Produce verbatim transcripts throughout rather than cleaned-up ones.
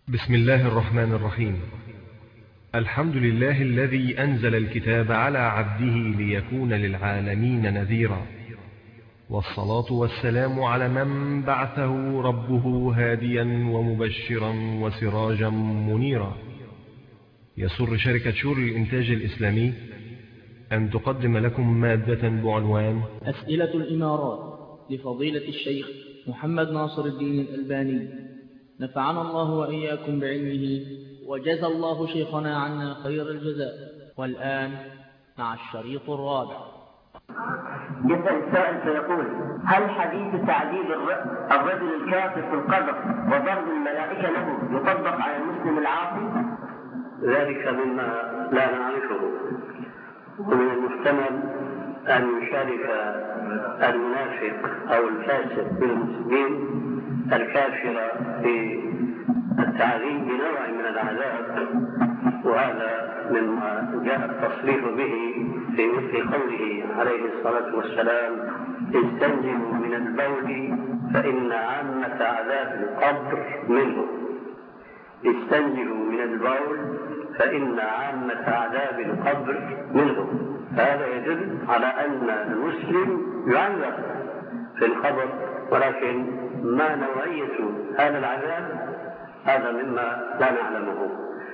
بسم الله الرحمن الرحيم. الحمد لله الذي أنزل الكتاب على عبده ليكون للعالمين نذيرا، والصلاة والسلام على من بعثه ربه هاديا ومبشرا وسراجا منيرا. يسر شركة شور الإنتاج الإسلامي أن تقدم لكم مادة بعنوان أسئلة الإمارات لفضيلة الشيخ محمد ناصر الدين الألباني، نفعنا الله وإياكم بعلمه وجزى الله شيخنا عنا خير الجزاء. والآن مع الشريط الرابع. يسأل السائل فيقول: هل حديث تعذيب الرجل الكافر في القبر وضرب الملائكة له يطبق على المسلم العاصي؟ ذلك مما لا نعرفه، ومن المحتمل أن يشارك المنافق أو الفاسق بالمسلمين الكافر في التعذيب بنوع من العذاب، وهذا مما جاء التصريح به في مثل قوله عليه الصلاة والسلام: استنزلوا من البول فإن عامة عذاب القبر منه. استنزلوا من البول فإن عامة عذاب القبر منه. هذا يدل على أن المسلم يعذب في القبر، ولكن ما نوعية هذا العذاب هذا مما لا نعلمه.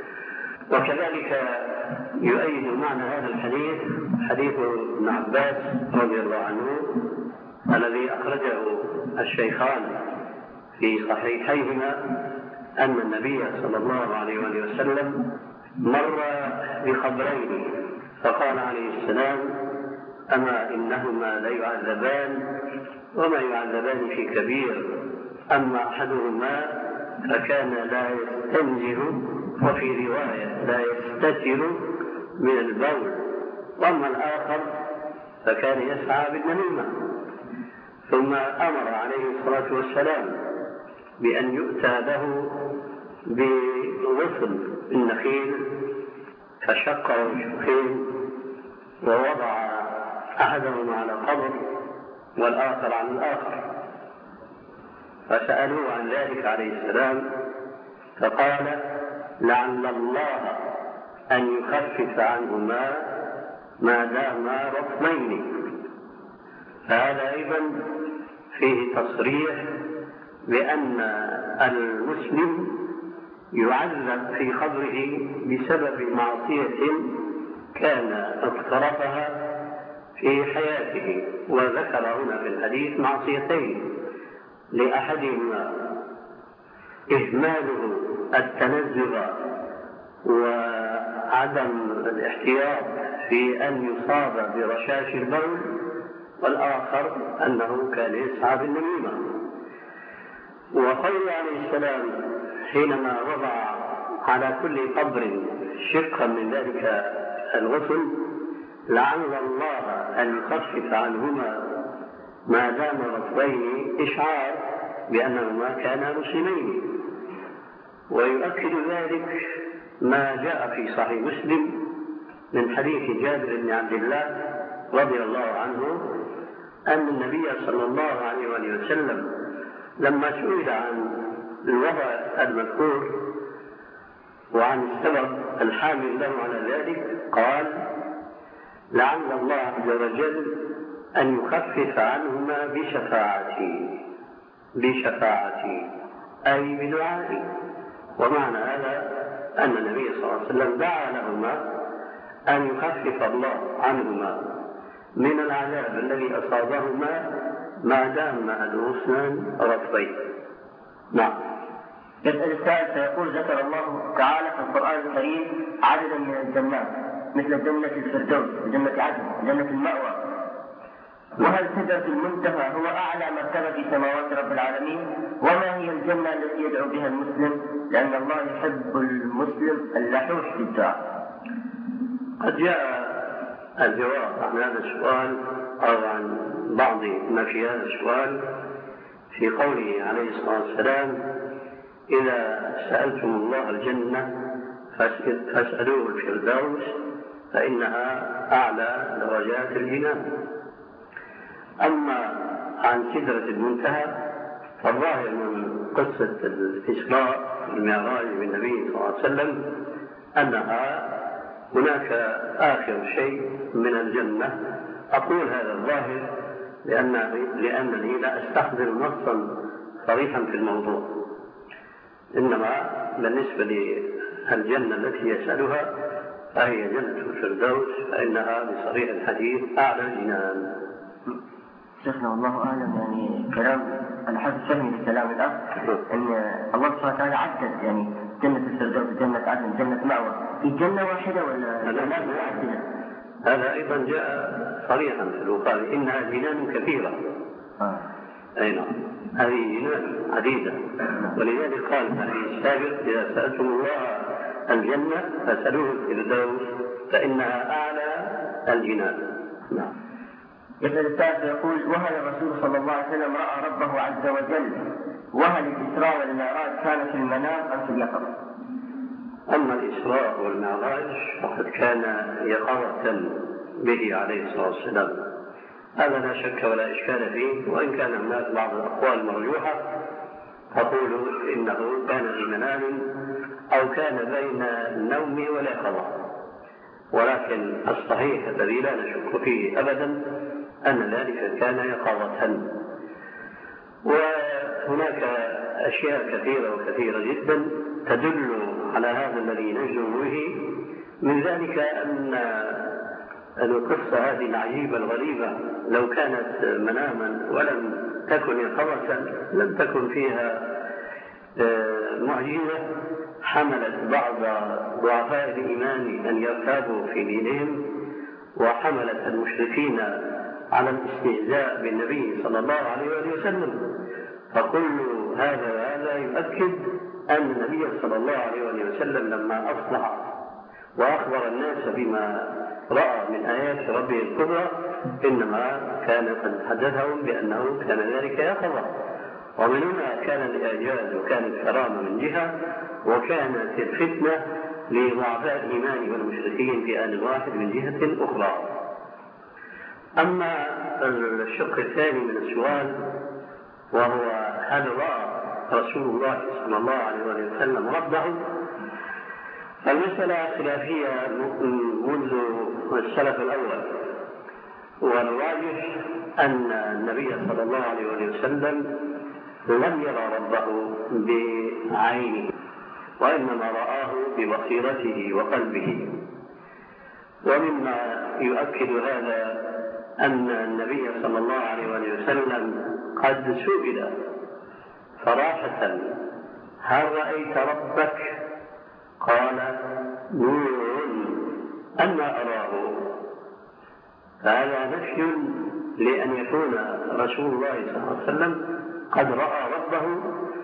وكذلك يؤيد معنى هذا الحديث حديث ابن عباس رضي الله عنه الذي أخرجه الشيخان في صحيحيهما أن النبي صلى الله عليه وسلم مر بقبرين فقال عليه السلام: أما إنهما ليعذبان وما يعذبان في كبير، أما أحدهما فكان لا يستنزه، وفي رواية لا يستتر من البول، وأما الآخر فكان يسعى بالنميمة. ثم أمر عليه الصلاة والسلام بأن يؤتى له بغصن النخيل، فشقه شقين ووضع أحدهما على قبر والآخر عن الآخر، فسألوه عن ذلك عليه السلام فقال: لعل الله أن يخفف عنهما ما داما رطبين. فهذا أيضا فيه تصريح بأن المسلم يعذب في قبره بسبب معصية كان اقترفها في حياته. وذكر هنا في الحديث معصيتين: لأحدهما إهماله التنزه وعدم الاحتياط في أن يصاب برشاش البول، والآخر أنه كان يسعى بالنميمة. وقوله عليه السلام حينما وضع على كل قبر شقا من ذلك الغسل: لعل الله أن يخفف عنهما ما دام رطبين، إشعار بأنهما كانا مسلمين. ويؤكد ذلك ما جاء في صحيح مسلم من حديث جابر بن عبد الله رضي الله عنه أن النبي صلى الله عليه وسلم لما سئل عن الوضع المذكور وعن السبب الحامل له على ذلك قال: لعل الله عز وجل أن يخفف عنهما بشفاعتي بشفاعتي أي بدعائي. ومعنى هذا أن النبي صلى الله عليه وسلم دعا لهما أن يخفف الله عنهما من العذاب الذي أصابهما ما دام الغصنان رطبين. نعم. يسأل السائل فيقول: ذكر الله تعالى في القرآن الكريم عددا من الجنات مثل جنة الفردوس وجنة عدن وجنة المأوى، وهل سدرة المنتهى هو أعلى مرتبة في سماوات رب العالمين؟ وما هي الجنة التي يدعو بها المسلم؟ لأن الله يحب المسلم اللحوح في الدعاء. قد جاء الجواب عن هذا السؤال أو عن بعض ما في هذا السؤال في قوله عليه الصلاة والسلام: إذا سألتم الله الجنة فاسألوه الفردوس فإنها أعلى درجات الجنان. أما عن سدرة المنتهى فالظاهر من قصة الإسراء والمعراج بالنبي صلى الله عليه وسلم أنها هناك آخر شيء من الجنة. أقول هذا الظاهر لأن لأنني لا أستحضر نصا صريحا في الموضوع، إنما بالنسبة للجنة التي يسألها فهي جنة الفردوس، فإنها بصريح الحديث أعلى الجنان. شيخنا والله أعلم، يعني كلام الحافظ فهمي لكلام الأخ أن الله سبحانه وتعالى عدد يعني جنة الفردوس، جنة عدن، جنة مأوى في جنة واحدة ولا جنات متعددة؟ هذا أيضا جاء صريحا في البخاري، إنها جنان كثيرة. آه. أي نعم، هذه جنان عديدة، ولذلك قال في الحديث السابق: إذا سألتم الله الجنة فاسألوه الفردوس فإنها أعلى الجنان. نعم. يسأل السائل يقول: وهل الرسول صلى الله عليه وسلم رأى ربه عز وجل؟ وهل الإسراء والمعراج كان في المنام أم في اليقظة؟ أما الإسراء والمعراج فقد كان يقظة به عليه الصلاة والسلام، هذا لا شك ولا إشكال فيه، وإن كان هناك بعض الأقوال مرجوحة تقول إنه كان في منام أو كان بين النوم واليقظة، ولكن الصحيح الذي لا نشك فيه أبدا أن ذلك كان يقظة. وهناك أشياء كثيرة وكثيرة جدا تدل على هذا الذي نجزم به، من ذلك أن القصة هذه العجيبة الغريبة لو كانت مناما ولم تكن يقظة لم تكن فيها معجزة حملت بعض ضعفاء الإيمان أن يرتابوا في دينهم، وحملت المشركين على الاستهزاء بالنبي صلى الله عليه وسلم. فكل هذا هذا يؤكد أن النبي صلى الله عليه وسلم لما أصلح وأخبر الناس بما رأى من آيات ربه الكبرى إنما كان قد حدثهم بأنه كان ذلك يقظة، ومن هنا كان الإعجاز وكانت الكرامة من جهة، وكانت الفتنة لضعفاء الإيمان والمشركين في آن واحد من جهة أخرى. أما الشق الثاني من السؤال وهو هل رأى رسول الله صلى الله عليه وسلم ربه، المسألة خلافية منذ السلف الأول، والراجح أن النبي صلى الله عليه وسلم لم يرى ربه بعينه، وإنما رآه ببصيرته وقلبه. ومما يؤكد هذا أن النبي صلى الله عليه وسلم قد سئل صراحة: هل رأيت ربك؟ قال: نور أنا أراه. فهذا نفي لأن يكون رسول الله صلى الله عليه وسلم قد رأى ربه،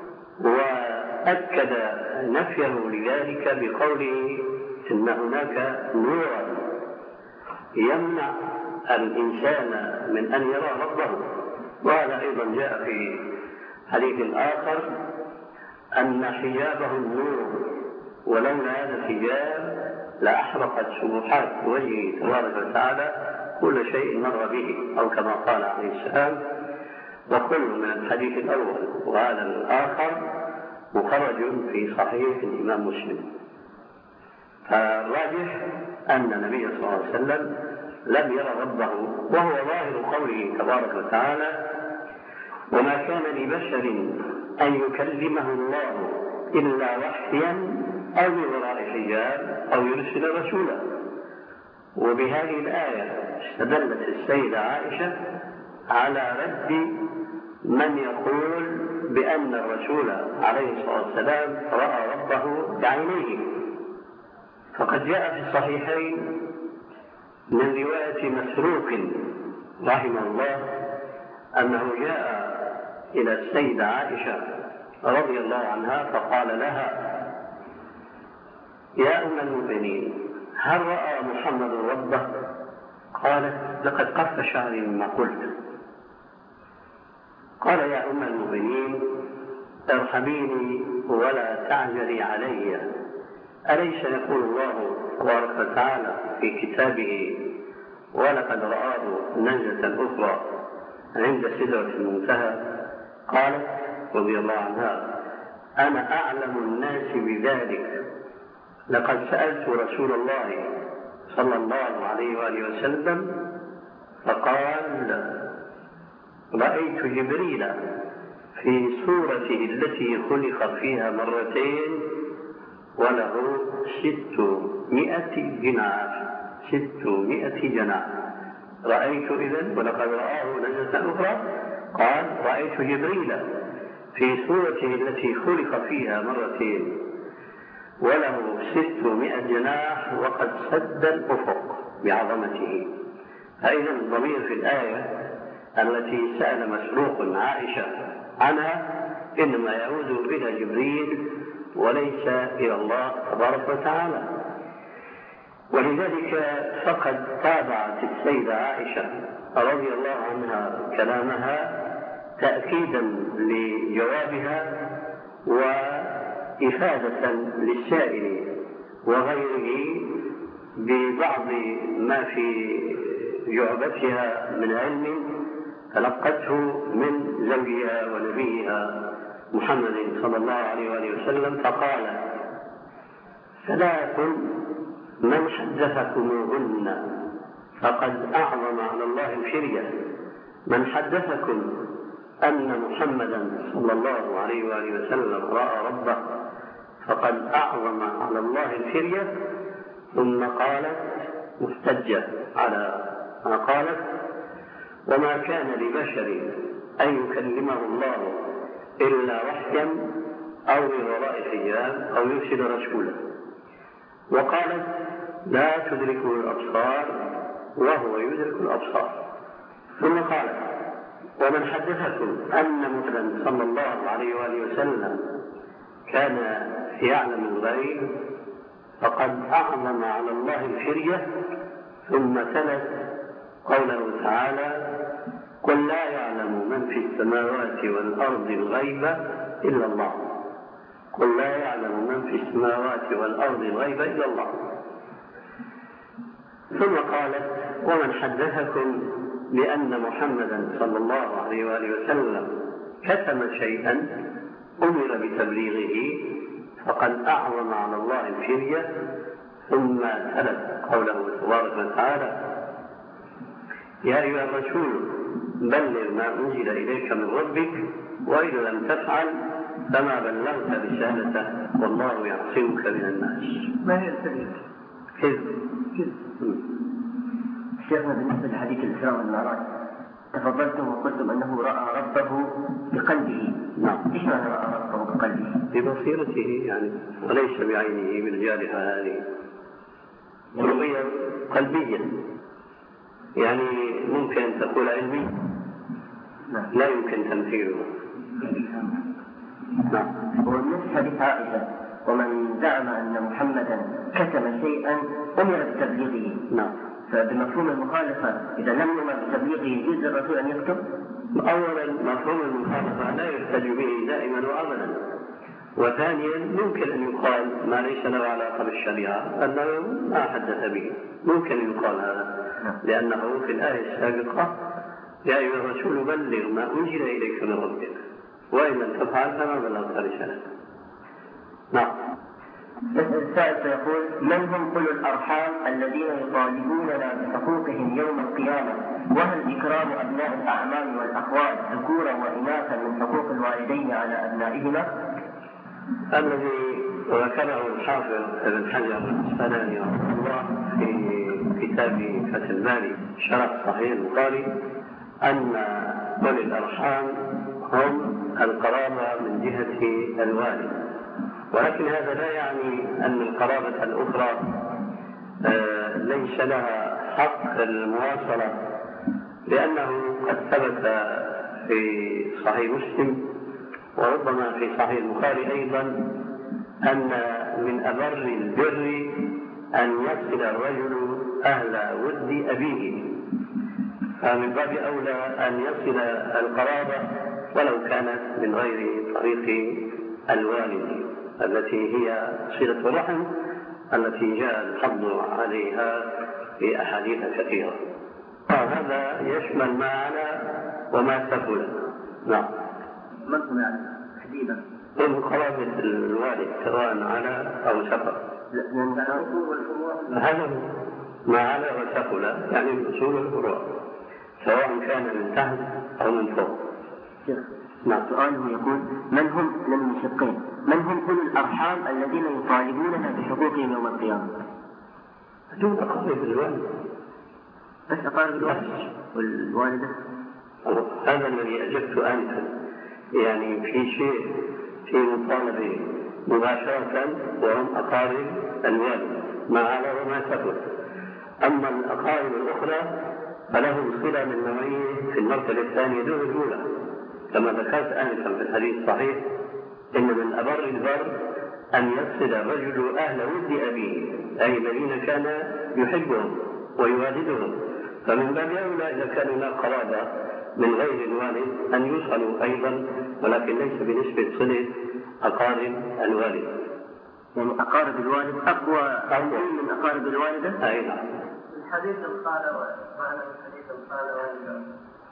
وأكد نفيه لذلك بقوله إن هناك نورا يمنع الإنسان من أن يرى ربه. وهذا أيضا جاء في حديث آخر أن حجابه النور، ولولا هذا الحجاب لأحرقت سبحات وجهه تبارك وتعالى كل شيء مر به، أو كما قال عليه السلام. وكل من الحديث الأول وهذا الآخر مخرج في صحيح الإمام مسلم. فالراجح أن النبي صلى الله عليه وسلم لم يرى ربه، وهو ظاهر قوله تبارك وتعالى: وما كان لبشر أن يكلمه الله إلا وحيا أو من وراء حجاب أو يرسل رسولا. وبهذه الآية استدلت السيدة عائشة على رد من يقول بأن الرسول عليه الصلاة والسلام رأى ربه بعينيه. فقد جاء في الصحيحين من رواية مسروق رحمه الله أنه جاء إلى السيدة عائشة رضي الله عنها فقال لها: يا أم المؤمنين، هل رأى محمد ربه؟ قالت: لقد قف شعري مما قلت. قال: يا أم المؤمنين، ارحميني ولا تعجلي علي، أليس يقول الله تبارك وتعالى في كتابه: ولقد رآه نزلة أخرى عند سدرة المنتهى؟ قالت: رضي الله عنها: أنا أعلم الناس بذلك، لقد سألت رسول الله صلى الله عليه وآله وسلم فقال: رأيت جبريل في صورته التي خلق فيها مرتين وله ستمائة جناح ستمائة جناح. رأيت إذن ولقد رآه نزلة أخرى، قال: رأيت جبريل في صورته التي خلق فيها مرتين وله ستمائة جناح وقد سد الأفق بعظمته. فإذا الضمير في الآية التي سأل مسروق عائشة عنها إنما يعود إلى جبريل وليس إلى الله تبارك وتعالى. ولذلك فقد تابعت السيدة عائشة رضي الله عنها كلامها تأكيدا لجوابها وإفادة للسائل وغيره ببعض ما في جعبتها من علم تلقته من زوجها ونبيها محمد صلى الله عليه وآله وسلم، فقال: ثلاث من حدثكموهن فقد أعظم على الله الفرية. من حدثكم أن محمدا صلى الله عليه وآله وسلم رأى ربه فقد أعظم على الله الفرية. ثم قالت محتجة على ما قالت: وما كان لبشر أن يكلمه الله إلا وحيا أو من وراء حجاب أو يرسل رسولا. وقالت: لا تدركه الأبصار وهو يدرك الأبصار. ثم قالت: ومن حدثكم أن محمدا صلى الله عليه وآله وسلم كان يعلم الغيب فقد أعظم على الله الفرية. ثم تلت قوله تعالى: قل لا يعلم من في السماوات والأرض الغيب إلا الله. قل لا يعلم من في السماوات والأرض الغيب إلا الله. ثم قالت: ومن حدثكم بأن محمدا صلى الله عليه وآله وسلم كتم شيئا أمر بتبليغه فقد أعظم على الله الفرية. ثم تلت قوله تبارك وتعالى: يا أيها الرسول بلغ ما أنزل إليك من ربك وإذا لم تفعل فما بلغت رسالته والله يعصمك من الناس. ما هي السبيل؟ كذب. شيخنا، بالنسبة لحديث الإسراء والمعراج تفضلتم وقلتم أنه رأى ربه بقلبه. نعم. إيش معنى رأى ربه بقلبه؟ ببصيرته يعني، وليس بعينه بالجارحة هذه. رؤية قلبية يعني ممكن أن تقول علمي لا يمكن تمثيله. نعم. ومن حديث عائشة: ومن زعم أن محمدا كتم شيئا أمر بتبليغه. نعم. فبمفهوم المخالفة إذا لم يؤمر بتبليغه يجوز للرسول أن يكتب؟ أولا مفهوم المخالفة لا يحتج به دائما وأبدا. وثانيا ممكن أن يقال ما ليس له علاقة بالشريعة أنه ما حدث به، ممكن أن يقال هذا لأنه في الآية السابقة: يا أيها الرسول بلغ ما أنزل إليك من ربك وإن لم تفعل فما بلغت رسالته. نعم. السائل سيقول: من هم أولو الأرحام الذين يطالبوننا بحقوقهم يوم القيامة؟ وهل إكرام أبناء الأعمام والأخوال ذكورا وإناثا من حقوق الوالدين على أبنائهما؟ الذي ذكره الحافظ ابن حجر العسقلاني رحمه الله في كتاب فتح الباري شرح صحيح البخاري أن أولي الأرحام هم القرابة من جهة الوالد، ولكن هذا لا يعني أن القرابة الأخرى ليس لها حق المواصلة، لأنه قد ثبت في صحيح مسلم وربما في صحيح البخاري أيضا أن من أبر البر أن يصل الرجل أهل ود أبيه، فمن باب أولى أن يصل القرابة ولو كانت من غير طريق الوالد التي هي صلة الرحم التي جاء الحض عليها في أحاديث كثيرة. هذا يشمل ما على وما سفل. نعم. من هم يعني تحديدا؟ ومقابل الوالد سواء على أو سفر. هذا ما على وسفل يعني من أصول الفروع سواء كان من تحت أو من فوق. نعم. سؤاله يقول: من هم من الشقين؟ من هم أولو الأرحام الذين يطالبوننا بحقوقهم يوم القيامة؟ دون أقارب الوالد. بس أقارب الوالد والوالدة؟ هذا الذي أجبت آنفا، يعني في شيء في مطالبة مباشرة وهم أقارب الوالد ما على وما سفر. أما الأقارب الأخرى فلهم صلة من نوعية في المرتبة الثانية دون الأولى، كما ذكرت آنفا في الحديث الصحيح: إن من أبر البر أن يصل الرجل أهل ود أبيه، أي الذين كان يحبهم ويوالدهم، فمن باب أولى إذا كان هناك قرابة من غير الوالد أن يوصلوا أيضا، ولكن ليس بنسبة صلة أقارب الوالد. يعني أقارب الوالد أقوى أقوى من أقارب الوالدة؟ أي نعم. الحديث الخالة معنى الحديث الخالة والدة.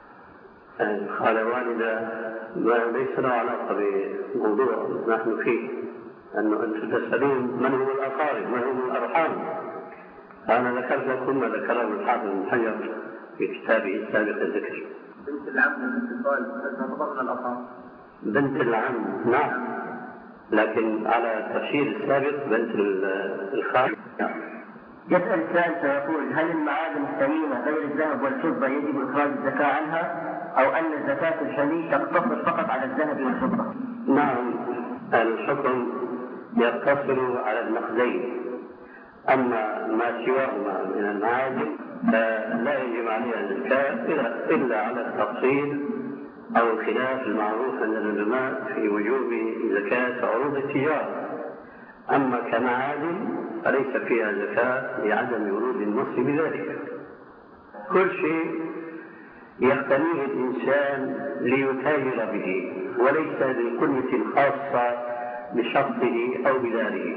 الخالة والدة ليس له علاقة بموضوع نحن فيه، أنه أنتم تسألون من هم الأقارب، من هم الأرحام. أنا ذكرت لكم ما ذكره الحافظ بن حجر في كتابه السابق الذكر. بنت العم بنت الخال هل تعتبر من الأرحام؟ بنت العم نعم، لكن على التفسير السابق بنت الخال. يسأل السائل فيقول: هل المعادن الثمينة غير الذهب والفضة يجب إخراج الزكاة عنها، أو أن زكاة الحلي تقتصر فقط على الذهب والفضة؟ نعم، الحكم يقتصر على النقدين، أما ما سواهما من المعادن فلا يجب عليها الزكاة إلا على التفصيل أو الخلاف المعروف عند العلماء في وجوب زكاة عروض التجارة. أما كمعادن فليس فيها زكاة لعدم ورود النص بذلك. كل شيء يقتنيه الإنسان ليتاجر به وليس لكلية خاصة بشخصه أو بداره.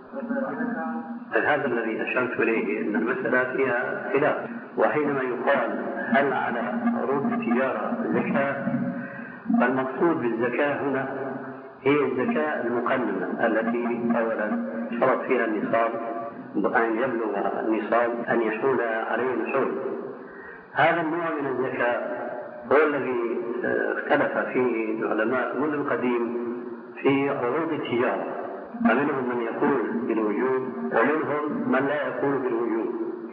هذا الذي أشرت إليه، أن المسألة فيها خلاف. وحينما يقال هل على عروض التجارة زكاة، فالمقصود بالزكاة هنا هي الزكاة المقننة التي أولا شرط فيها النصاب، أن يبلغ النصاب أن يحول عليه الحول. هذا النوع من الزكاة هو الذي اختلف فيه العلماء منذ القديم في عروض التجارة، فمنهم من يقول بالوجوب ومنهم من لا يقول بالوجوب.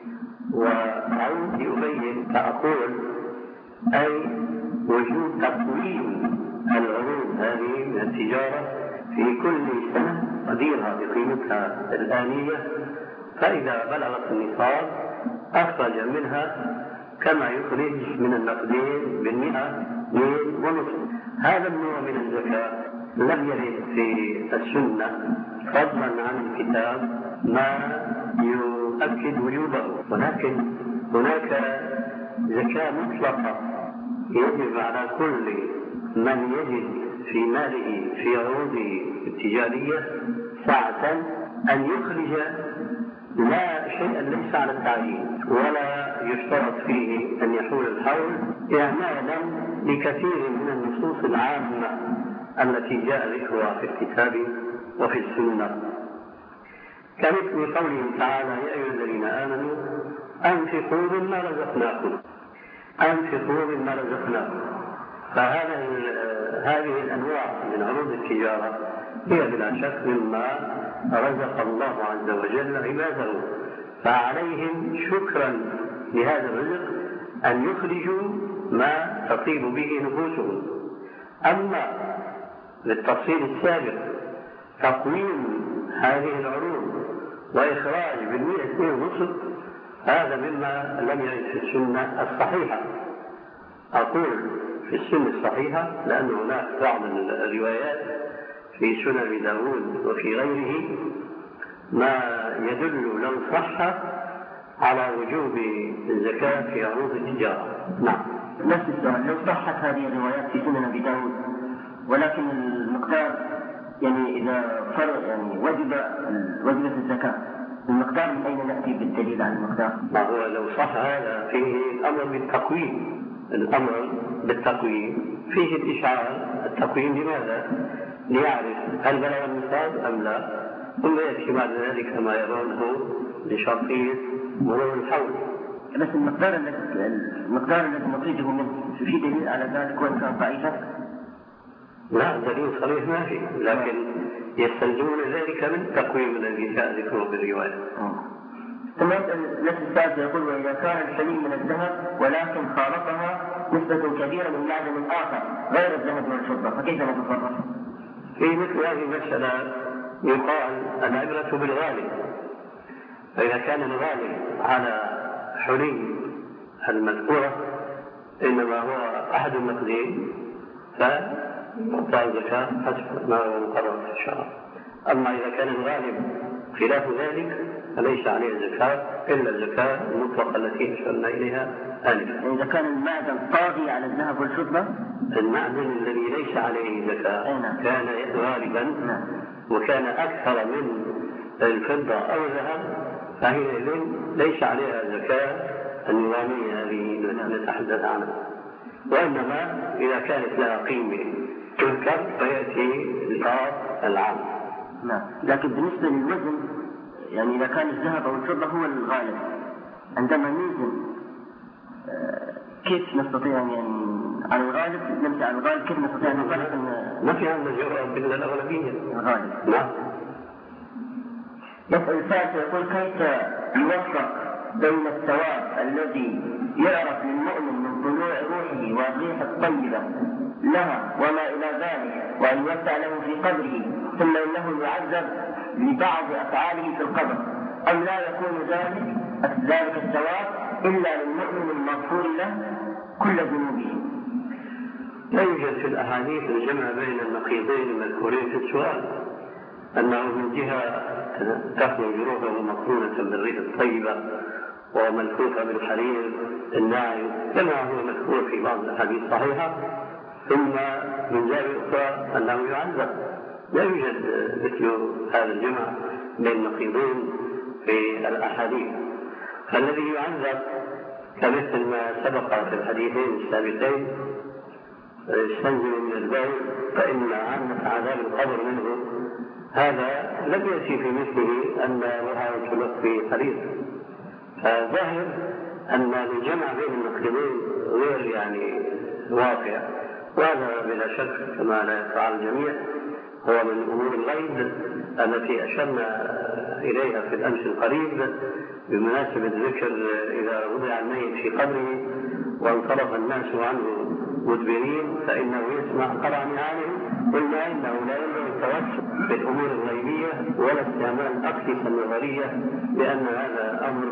وأعود لأبين فأقول أي وجوب تقويم العروض هذه من التجارة في كل سنة قديرها بقيمتها الآنية، فإذا بلغت النصاب أخرج منها كما يخرج من النقدين بالمئة مئة ونصف. هذا النوع من الزكاة لم يرد في السنة فضلا عن الكتاب ما يؤكد وجوبه، ولكن هناك زكاة مطلقة يجب على كل من يجد في ماله في عروضه التجارية ساعة أن يخرج لا شيئا ليس على التعيين ولا يشترط فيه أن يحول الحول، إعمالا لكثير من النصوص العامة التي جاء ذكرها في الكتاب وفي السنة، كمثل قوله تعالى: يا أيها الذين آمنوا أنفقوا مما رزقناكم أنفقوا مما رزقناكم. فهذه هذه الأنواع من عروض التجارة هي بلا شك مما رزق الله عز وجل عباده، فعليهم شكرا لهذا الرزق أن يخرجوا ما تطيب به نفوسهم. أما للتفصيل السابق تقويم هذه العروض وإخراج بالمئة اثنين ونصف، هذا مما لم يرد في السنة الصحيحة. أقول في السنة الصحيحة لأن هناك بعض الروايات في سنن داود وفي غيره ما يدل لو صح على وجوب الزكاة في عروض التجارة. نعم. نفس السؤال: لو صحت هذه الروايات في سنن أبي داود ولكن المقدار يعني إذا فرق يعني وجب وجبت الزكاة، المقدار من أين نأتي بالدليل عن المقدار؟ ما هو لو صح هذا فيه الأمر بالتقويم، الأمر بالتقويم فيه الإشعار. التقويم لماذا؟ ليعرف هل بلغ النصاب أم لا، ثم يأتي بعد ذلك ما يرونه لشرطية مرور الحول. بس المقدار الذي المقدار الذي نخرجه منه في دليل على ذلك وإن كان ضعيفا؟ لا دليل صريح ما فيه، لكن يستلزمون ذلك من تقويم الذي جاء ذكره بالرواية. ثم نفس السائل يقول: وإذا كان الحلي من الذهب ولكن خالطها نسبة كبيرة من معدن آخر غير الذهب والفضة فكيف نتصرف؟ في مثل هذه المسألة يقال العبرة بالغالب، فإذا كان الغالب على حلي المذكورة إنما هو أحد النقدين فيعطى الزكاة حسب ما هو مقرر في الشرع. أما إذا كان الغالب خلاف ذلك فليس عليه زكاة إلا الزكاة المطلقة التي أشرنا إليها آنفا. إذا كان المعدن طاغي على الذهب والفضة، المعدن الذي ليس عليه زكاة كان غالبا وكان أكثر من الفضة أو الذهب فحينئذ ليس عليها زكاة النظامية التي نتحدث عنها، وإنما إذا كانت لها قيمة تذكر فيأتي الإطار العام. نعم. لكن بالنسبة للوزن يعني إذا كان الذهب أو الفضة هو الغالب عندما نوزن كيف نستطيع يعني على الغالب نمشي على الغالب كيف نستطيع أن نقول أن ما في عندنا جرأة إلا الأغلبية الغالب؟ نعم. يسأل السائل يقول: كيف يوفق بين الثواب الذي يعرف للمؤمن من طلوع روحه والريح الطيبة لها وما إلى ذلك وأن يوسع له في قبره ثم إنه يعذب لبعض أفعاله في القبر، أم لا يكون ذلك ذلك الثواب إلا للمؤمن المغفور له كل ذنوبه؟ لا يوجد في الأحاديث الجمع بين النقيضين المذكورين في السؤال، أنه من جهة تخرج روحه مقرونة بالريح الطيبة وملفوفة بالحرير الناعم كما هو مذكور في بعض الأحاديث الصحيحة، ثم من جهة أخرى أنه يعذب. لا يوجد مثل هذا الجمع بين النقيضين في الأحاديث. فالذي يعذب كمثل ما سبق في الحديثين السابقين يستنزل من البول فإن عامة عذاب القبر منه، هذا لم يأتي في مثله أن روحه تلف في حرير. فظاهر أن الجمع بين النقيضين غير يعني واقع، وهذا بلا شك كما لا يفعل الجميع هو من أمور الغيب التي أشرنا إليها في الأمس القريب بمناسبة ذكر إذا وضع الميت في قبره وانصرف الناس عنه مدبرين فإنه يسمع قرع نعالهم، قلنا إنه لا ينبغي التوسع في الأمور الغيبية ولا استعمال الأقيسة النظرية، لأن هذا أمر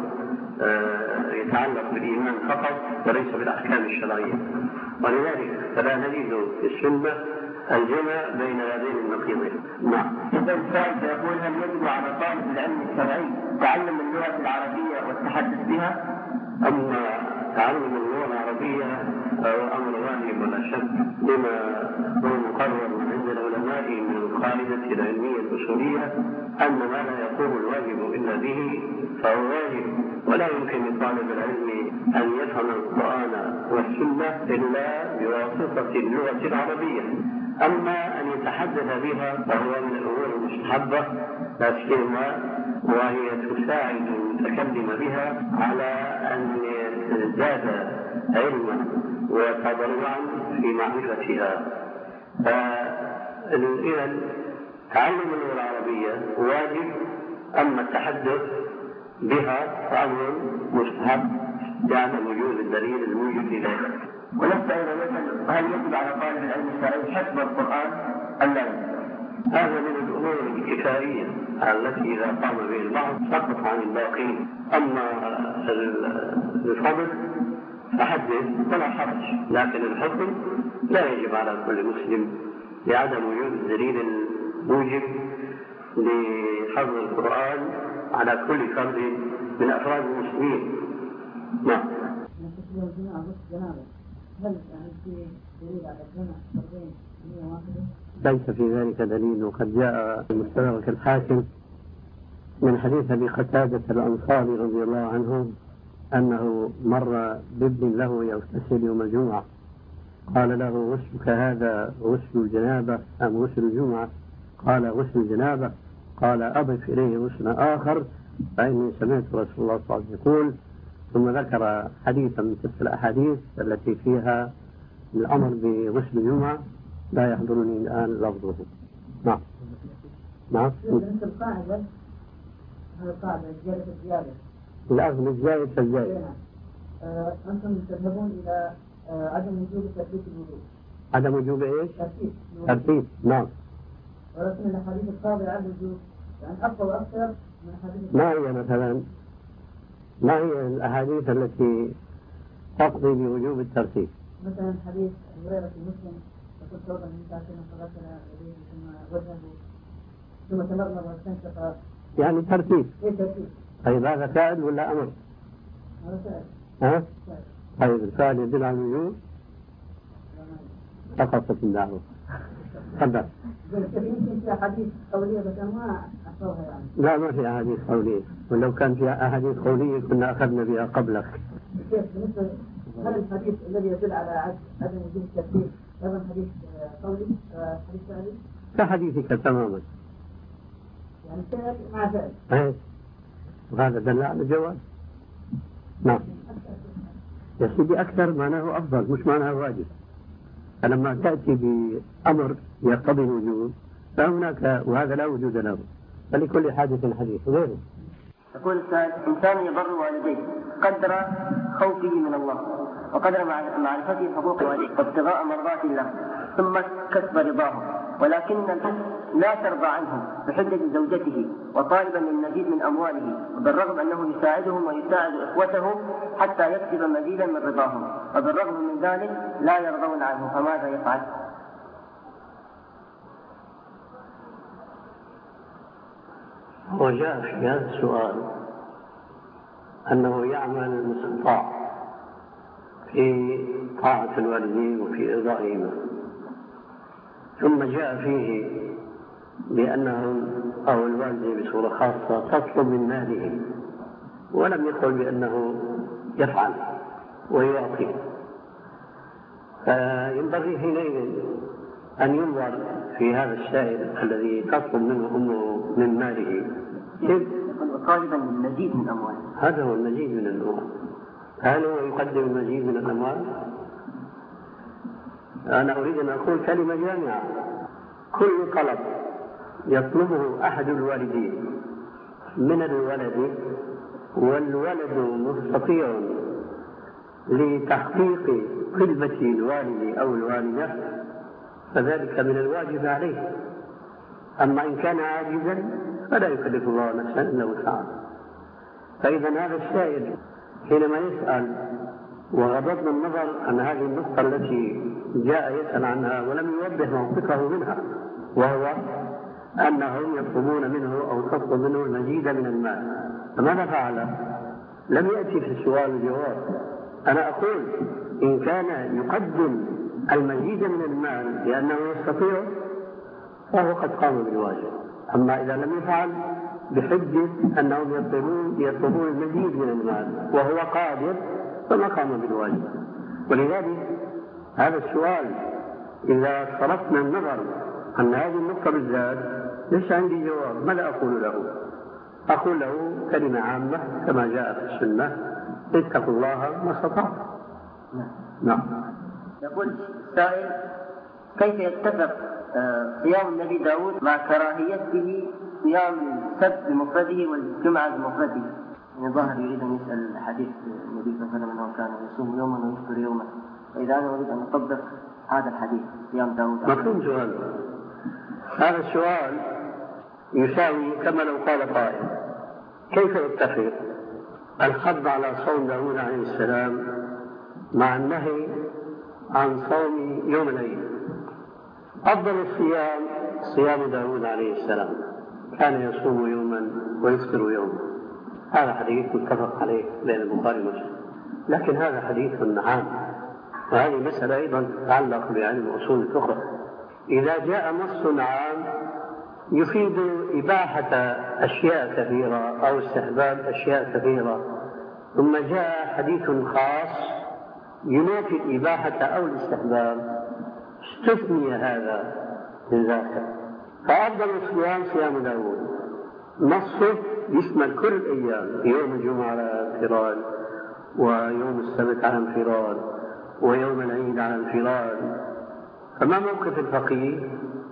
يتعلق بالإيمان فقط وليس بالأحكام الشرعية، ولذلك فلا نجد في السنة الجمع بين هذين النقيضين. نعم. إذا السائل سيقول: هل يجب على طالب العلم الشرعي تعلم اللغة العربية والتحدث بها؟ أما تعلم اللغة العربية فهو أمر واجب ولا شك لما هو مقرر عند العلماء من القاعدة العلمية الأصولية أن ما لا يقوم الواجب إلا به فهو واجب، ولا يمكن لطالب العلم أن يفهم القرآن والسنة إلا بواسطة اللغة العربية. أما أن يتحدث بها فهو من الأمور المستحبة لا سيما وهي تساعد المتكلم بها على أن يزداد علما وتضرعا في معرفتها. فإذا تعلم اللغة العربية واجب، أما التحدث بها فأمر مستحب لعدم وجود الدليل الموجب لذلك. ونسأل مثلا: هل يجب على طالب العلم الشرعي حفظ القرآن أم لا يجب؟ هذا من الأمور الكفائية التي إذا قام به البعض سقط عن الباقين. أما الفضل فحدث ولا حرج، لكن الحكم لا يجب على كل مسلم لعدم وجود الدليل الموجب لحفظ القرآن على كل فرد من أفراد المسلمين. نعم. ليس في ذلك دليل، وقد جاء في مستدرك الحاكم من حديث أبي قتادة الأنصاري رضي الله عنه أنه مر بابن له يغتسل يوم الجمعة قال له غسلك هذا غسل الجنابة أم غسل الجمعة؟ قال غسل الجنابة. قال أضف إليه غسل آخر فإني سمعت رسول الله صلى الله عليه وسلم يقول. ثم ذكر حديثا من تلك الأحاديث التي فيها الأمر بغسل الجمعة لا يحضرني الآن لفظه. نعم نعم. بالنسبة للقاعدة هذه القاعدة زيادة الزيادة الأخذ الزائد فالزائد. أنتم تذهبون إلى عدم وجوب ترتيب الوضوء. عدم وجوب إيش؟ ترتيب. ترتيب نعم. ولكن الأحاديث القاضية على الوجوب يعني أقوى وأكثر من أحاديث. ما هي مثلا؟ ما هي الأحاديث التي تقضي بوجوب الترتيب؟ مثلا حديث هريرة في مسلم يقول توضأ من ساعتين فغسل يديه ثم وجهه ثم تمضمض واستنشق. يعني ترتيب. إيه ترتيب؟ طيب هذا فعل ولا أمر؟ هذا فعل. ها؟ طيب الفعل يدل على الوجوب؟ سقطت الدعوة. تفضل. يمكن في أحاديث قولية بس ما أحصوها يعني. لا ما في أحاديث قولية، ولو كان في أحاديث قولية كنا أخذنا بها قبلك. كيف بالنسبة هل الحديث الذي يدل على عدم وجود الترتيب أيضا حديث قولي حديث فعلي؟ كحديثك تماما. يعني فعل مع فعل. إيه. وهذا دل على الجواز. نعم. يا سيدي أكثر معناه أفضل مش معناه واجب. فلما تأتي بأمر يقتضي الوجود فهناك وهذا لا وجود له، فلكل حادث حديث غيره. يقول السائل: إنسان يبر والديه قدر خوفه من الله وقدر معرفته حقوق والديه وابتغاء مرضات الله ثم كسب رضاه، ولكن لا ترضى عنهم بحجة زوجته وطالبا للمزيد من أمواله، وبالرغم أنه يساعدهم ويساعد إخوته حتى يكسب مزيدا من رضاهم، وبالرغم من ذلك لا يرضون عنه، فماذا يفعل؟ وجاء في هذا السؤال أنه يعمل المستطاع في طاعة الوالدين وفي إرضائهما، ثم جاء فيه بأنهم أو الوالدة بصورة خاصة تطلب من ماله، ولم يقل بأنه يفعل ويعطي، فينبغي حينئذ أن ينظر في هذا السائل الذي تطلب منه أمه من ماله طالبا المزيد من أمواله. هذا هو المزيد من الأموال. هل هو يقدم المزيد من الأموال؟ أنا أريد أن أقول كلمة جامعة: كل طلب يطلبه أحد الوالدين من الولد والولد مستطيع لتحقيق طلبة الوالد أو الوالدة فذلك من الواجب عليه. أما إن كان عاجزا فلا يكلف الله نفسا إلا وسعها. فإذا هذا السائل حينما يسأل، وغضضنا النظر عن هذه النقطة التي جاء يسأل عنها ولم يوضح موقفه منها، وهو أنهم يطلبون منه أو تطلب منه المزيد من المال، فماذا فعل؟ لم يأتي في السؤال الجواب. أنا أقول إن كان يقدم المزيد من المال لأنه يستطيع فهو قد قام بالواجب، أما إذا لم يفعل بحجة أنهم يطلبون يطلبون المزيد من المال وهو قادر فما قام بالواجب. ولذلك هذا السؤال إذا صرفنا النظر عن هذه النقطة بالذات ليس عندي جواب. ماذا أقول له؟ أقول له كلمة عامة كما جاء في السنة: اتقوا الله ما استطعتم. نعم. يقول السائل: كيف يتفق صيام النبي داود مع كراهيته صيام السبت بمفرده والجمعة بمفرده؟ يعني ظاهر يريد أن يسأل حديث النبي صلى الله عليه وسلم أنه كان يصوم يوما ويفطر يوما، فإذا أنا أريد أن أطبق هذا الحديث صيام داود. مفهوم سؤال. هذا السؤال يساوي كما لو قال قائل: كيف يتفق الحض على صوم داود عليه السلام مع النهي عن صوم يوم العيد؟ أفضل الصيام صيام داود عليه السلام، كان يصوم يوما ويفطر يوما. هذا حديث متفق عليه بين البخاري ومسلم، لكن هذا حديث عام، وهذه مسألة أيضا تتعلق بعلم أصول الفقه. إذا جاء نص عام يفيد إباحة أشياء كثيرة أو استحباب أشياء كثيرة، ثم جاء حديث خاص ينافي الإباحة أو الاستحباب استثني هذا من ذاك. فأفضل الصيام صيام داود، نصه يشمل كل الأيام، يوم الجمعة على انفراد، ويوم السبت على انفراد، ويوم العيد على انفراد. فما موقف الفقيه؟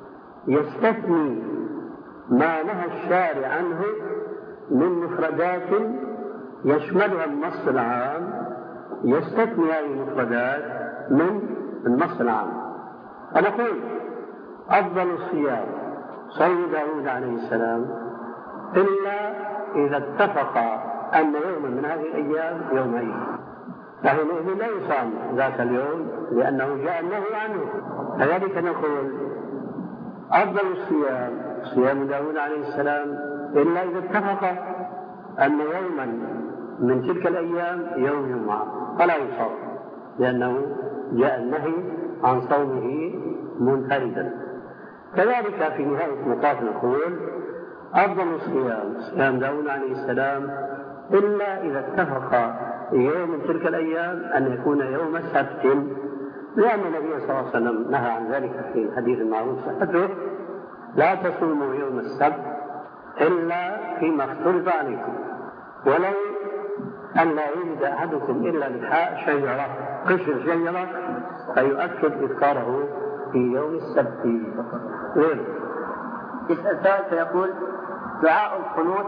يستثني ما نهى الشارع عنه من مفردات يشملها النص العام، يستثني هذه المفردات من النص العام. فنقول أفضل الصيام صوم داود عليه السلام، إلا إذا اتفق أن يوما من هذه الأيام يوم عيد، فحينئذ لا يصام ذاك اليوم لأنه جاء النهي عنه. كذلك نقول أفضل الصيام صيام داود عليه السلام، إلا إذا اتفق أن يوما من تلك الأيام يوم جمعة فلا يصام لأنه جاء النهي عن صومه منفردا. كذلك في نهاية مطاف نقول أفضل الصيام صيام داود عليه السلام، إلا إذا اتفق يوم من تلك الأيام أن يكون يوم سبت، لأن النبي صلى الله عليه وسلم نهى عن ذلك في الحديث المعروف صحته: لا تصوموا يوم السبت إلا فيما افترض عليكم، ولو أن لا يجد أحدكم إلا لحاء شجرة قشر شجرة فيؤكد إذكاره في يوم السبت. غير يسأل سائل فيقول: دعاء القنوت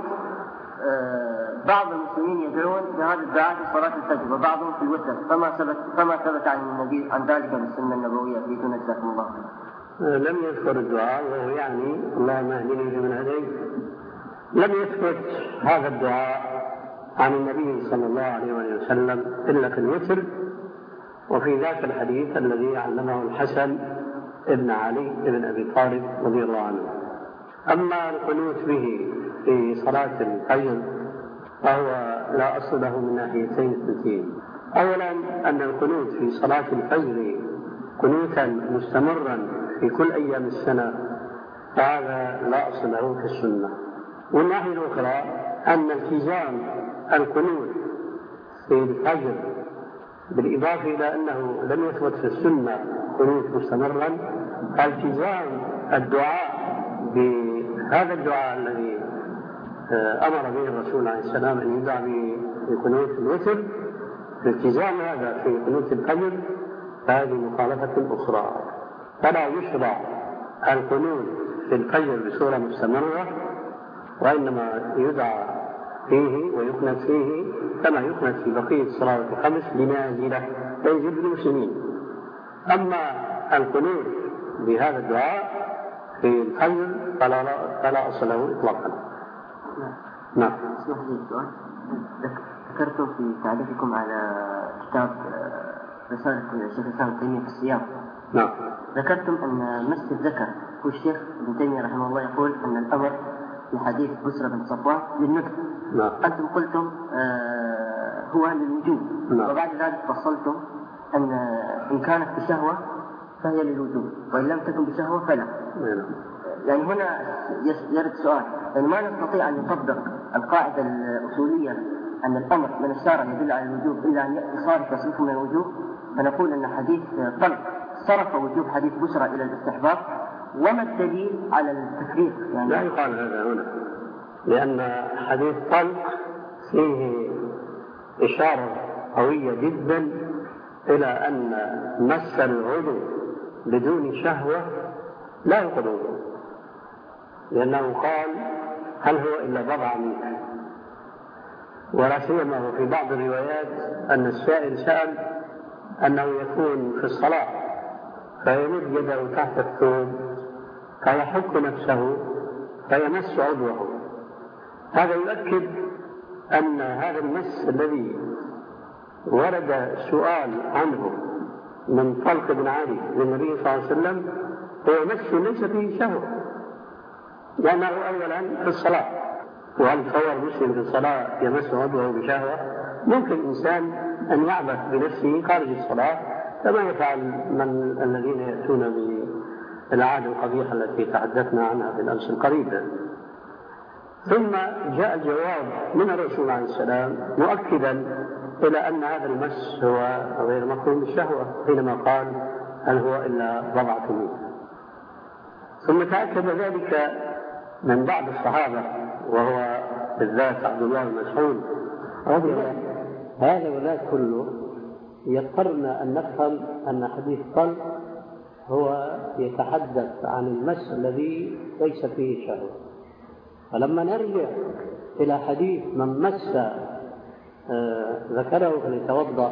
بعض المسلمين يدعون بهذا الدعاء في صلاة الفجر وبعضهم في الوتر، فما ثبت فما ثبت عن النبي عن ذلك بالسنة النبوية في جزاكم الله. لم يذكر الدعاء، وهو يعني اللهم اهدني لمن هديت. لم يثبت هذا الدعاء عن النبي صلى الله عليه وسلم إلا في الوتر، وفي ذاك الحديث الذي علمه الحسن ابن علي ابن أبي طالب رضي الله عنه. أما القنوت به في صلاة الفجر فهو لا أصل له من ناحيتين اثنتين. أولا أن القنوت في صلاة الفجر قنوتا مستمرا في كل أيام السنة فهذا لا أصل له في السنة. والناحية الأخرى أن التزام القنوت في الفجر بالإضافة إلى أنه لم يثبت في السنة قنوت مستمرا، التزام الدعاء بهذا الدعاء الذي أمر به الرسول عليه السلام أن يدعى بقنوت الوتر، الالتزام هذا في قنوت الفجر فهذه مخالفة أخرى. فلا يشرع القنوت في الفجر بصورة مستمرة، وإنما يدعى فيه ويقنت فيه كما يقنت في بقية الصلاة الخمس لنازلة تنزل بالمسلمين. أما القنوت بهذا الدعاء في الفجر فلا, فلا أصل له إطلاقا. نعم. اسمح لي السؤال. ذكرتم في تعليقكم على كتاب رسالة الشيخ الإسلام ابن تيمية في الصيام. نعم. ذكرتم أن مس الذكر هو الشيخ ابن تيمية رحمه الله يقول أن الأمر في حديث بسرة بن صفوان للنطق. نعم. أنتم قلتم آه هو للوجوب. نعم. وبعد ذلك فصلتم أن إن كانت بشهوة فهي للوجوب وإن لم تكن بشهوة فلا. نعم. يعني هنا يرد سؤال، يعني ما نستطيع أن نطبق القاعدة الأصولية أن الأمر من الشارع يدل على الوجوب إلا أن يأتي صارف يصرفه من الوجوب، فنقول أن حديث طلق صرف وجوب حديث بشرى إلى الاستحباب، وما الدليل على التفريق؟ يعني لا يقال هذا هنا، لأن حديث طلق فيه إشارة قوية جدا إلى أن مس العضو بدون شهوة لا يقضي، لأنه قال هل هو إلا بضع منك، ولا سيما في بعض الروايات أن السائل سأل أنه يكون في الصلاة فيمد يده تحت الثوب فيحك نفسه فيمس عضوه. هذا يؤكد أن هذا المس الذي ورد السؤال عنه من طلق بن علي للنبي صلى الله عليه وسلم هو مس ليس فيه شهوة، لأنه أولا في الصلاة، وهل تصور مسلم في الصلاة يمس عضوه بشهوة؟ ممكن إنسان أن يعبث بنفسه خارج الصلاة كما يفعل من الذين يأتون بالعادة القبيحة التي تحدثنا عنها في الأمس القريب. ثم جاء الجواب من الرسول عليه السلام مؤكدا إلى أن هذا المس هو غير مكروه بالشهوة حينما قال هل هو إلا بضعة منه. ثم تأكد ذلك من بعض الصحابة وهو بالذات عبد الله بن مسعود رضي الله عنه. هذا وذاك كله يضطرنا أن نفهم أن حديث قلب هو يتحدث عن المس الذي ليس فيه شهوة. فلما نرجع إلى حديث من مس آه ذكره فليتوضأ،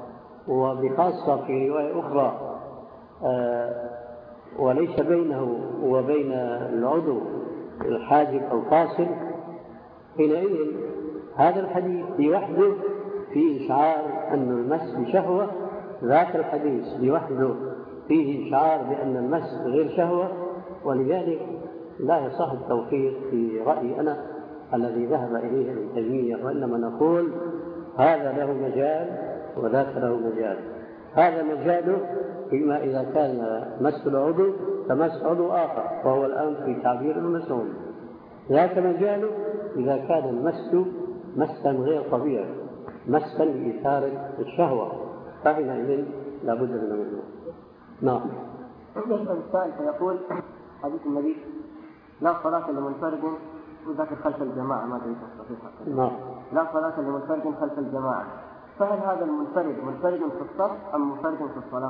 وبخاصة في رواية أخرى آه وليس بينه وبين العضو الحاجب أو فاصل، حينئذ هذا الحديث لوحده فيه إشعار أن المس بشهوة، ذاك الحديث لوحده فيه إشعار بأن المس غير شهوة. ولذلك لا يصح التوفيق في رأيي أنا الذي ذهب إليه ابن تيمية، وإنما نقول هذا له مجال وذاك له مجال. هذا مجاله فيما إذا كان مس العضو كمس عضو آخر، وهو الآن في تعبير المسعود. ذاك مجاله إذا كان المس مسا غير طبيعي، مسا لإثارة الشهوة، فحينئذ لابد من المجموع. نعم. يسأل السائل فيقول حديث النبي لا صلاة لمنفرد وذاكر خلف الجماعة، ما أدري صحيحة. نعم. لا صلاة لمنفرد خلف الجماعة، فهل هذا المنفرد منفرد في الصف أم منفرد في الصلاة؟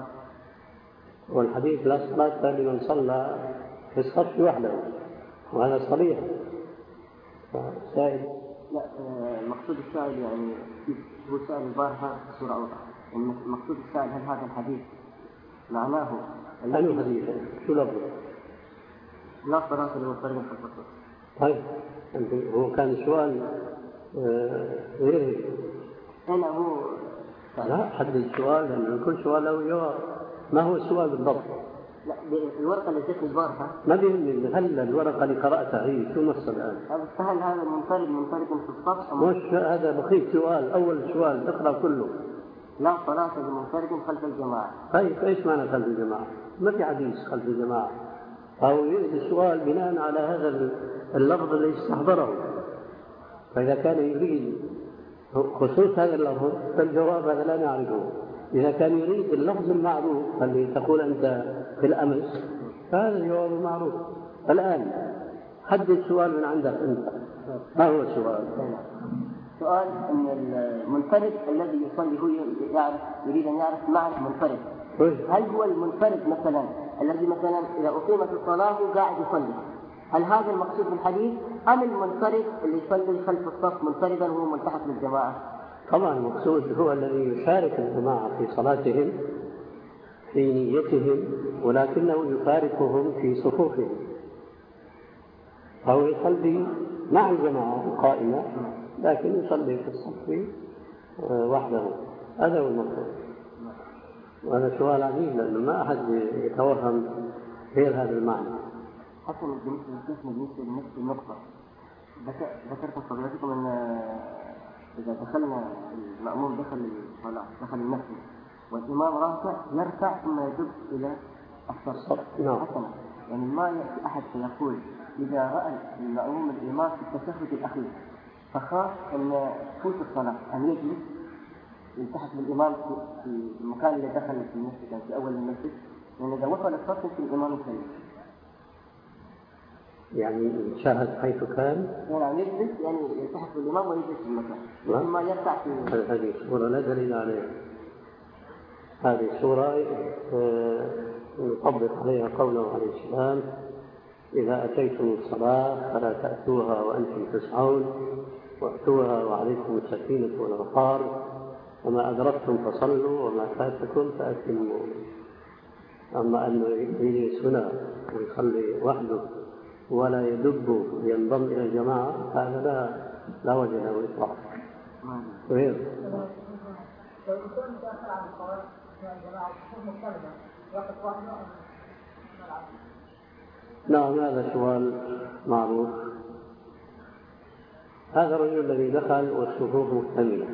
والحديث لا صلاة لمن صلى في الصف وحده، وهذا صريح. سائل لا المقصود السائل يعني هو سائل البارحة بصورة أوضح. المقصود السائل هل هذا الحديث معناه أي حديث؟ شو لفظه؟ لا صلاة لمنفرد في الصف. طيب هو كان سؤال غير هنا هو لا حد السؤال، لأن كل سؤال له جواب. ما هو السؤال بالضبط؟ لا الورقة اللي جت البارحة ما بيهمني، هل الورقة اللي قرأتها هي شو نص الآن؟ هل هذا المنفرد منفرد في الصف؟ مش هذا بخيت سؤال، أول سؤال اقرأ كله. لا صلاة لمنفرد خلف الجماعة. طيب إيش معنى خلف الجماعة؟ ما في حديث خلف الجماعة، أو يريد السؤال بناء على هذا اللفظ اللي استحضره. فإذا كان يريد خصوص هذا اللفظ فالجواب هذا لا نعرفه. إذا كان يريد اللفظ المعروف اللي تقول أنت في الأمس فهذا الجواب المعروف. الآن حدد السؤال من عندك أنت، ما هو السؤال؟ سؤال أن المنفرد الذي يصلي هو يعرف يريد أن يعرف معنى المنفرد. هل هو المنفرد مثلا الذي مثلا إذا أقيمت الصلاة هو قاعد يصلي، هل هذا المقصود بالحديث أم المنفرد اللي يصلي خلف الصف منفردا وهو ملتحق بالجماعة؟ طبعا المقصود هو الذي يشارك الجماعة في صلاتهم في نيتهم، ولكنه يفارقهم في صفوفهم، أو يصلي مع الجماعة قائمة لكن يصلي في الصف وحده. هذا هو المقصود. وهذا سؤال عجيب لأنه ما أحد يتوهم غير هذا المعنى. حسن بالنسبة لنفس النقطة ذكرت فضيلتكم أن إذا دخلنا المأموم دخل الصلاة دخل المسجد والإمام راكع يركع ثم يدب إلى الصف. حسنا يعني ما يأتي أحد فيقول إذا رأى المأموم الإمام في التشهد الأخير فخاف أن تفوت الصلاة أن يجلس يلتحق بالإمام في المكان اللي دخل في المسجد يعني في أول المسجد، لأن يعني إذا وصل الصف في الإمام الكريم يعني شاهد حيث كان يعني يجلس يعني يلتحق بالإمام ويجلس في المكان مثل ما يرفع في هذه الصورة لا دليل عليها. هذه الصورة نطبق عليها قوله عليه السلام إذا أتيتم الصلاة فلا تأتوها وأنتم تسعون وأتوها وعليكم السكينة والوقار وما أدركتم فصلوا وما فاتكم فأتموا. أما أنه يجلس هنا ويصلي وحده ولا يدب ينضم إلى الجماعة هذا لا لا وجه له إطلاقا. غير نعم هذا سؤال معروف. هذا الرجل الذي دخل والصفوف مكتملة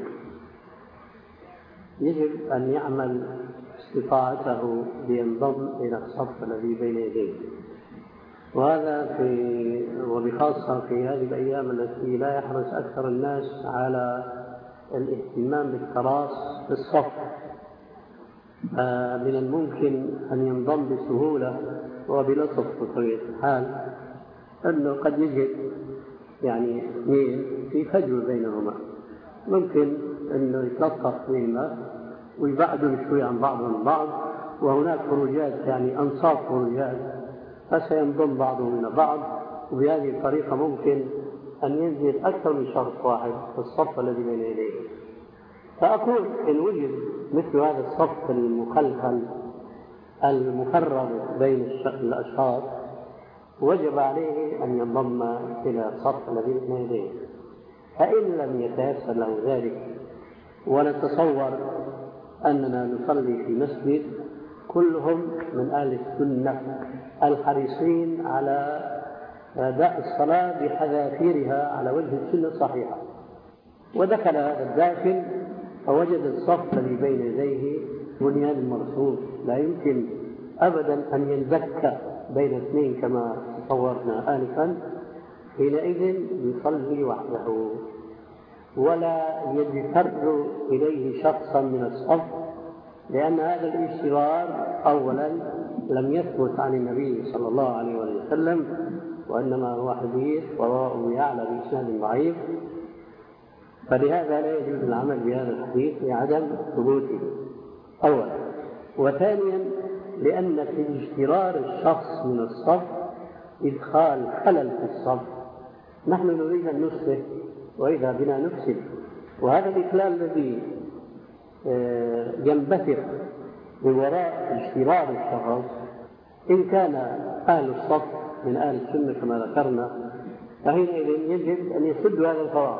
يجب أن يعمل استطاعته لينضم إلى الصف الذي بين يديه، وهذا في وبخاصة في هذه الأيام التي لا يحرص أكثر الناس على الاهتمام بالتراص في الصف، من الممكن أن ينضم بسهولة وبلطف بطبيعة الحال أنه قد يجد يعني اثنين في فجوة بينهما، ممكن أنه يتلطف بينهما ويبعدوا شوي عن بعضهم بعض، وهناك خروجات يعني أنصاف خروجات، فسينضم بعضهم إلى بعض، وبهذه الطريقة ممكن أن ينزل أكثر من شخص واحد في الصف الذي بين يديه. فأقول إن وجد مثل هذا الصف المخلخل المفرغ بين الأشخاص وجب عليه أن ينضم إلى الصف الذي بين يديه. فإن لم يتيسر له ذلك، ونتصور أننا نصلي في مسجد كلهم من أهل السنة الحريصين على أداء الصلاة بحذافيرها على وجه السنة الصحيحة، ودخل هذا الداخل فوجد الصف الذي بين يديه بنيان مرصوص لا يمكن أبدا أن ينبك بين اثنين كما تصورنا آنفا، حينئذ يصلي وحده ولا يجتر إليه شخصا من الصف، لأن هذا الاشترار أولا لم يثبت عن النبي صلى الله عليه وسلم، وإنما هو حديث ورواه يعلى بإسناد ضعيف، فلهذا لا يجوز العمل بهذا الحديث لعدم ثبوته أولا. وثانيا لأن في اجترار الشخص من الصف إدخال خلل في الصف، نحن نريد أن نصلح وإذا بنا نفسد، وهذا الإخلال الذي ينبثق من وراء اجترار الشخص إن كان أهل الصف من أهل السنة كما ذكرنا، فحينئذ يجب أن يسد هذا الفراغ،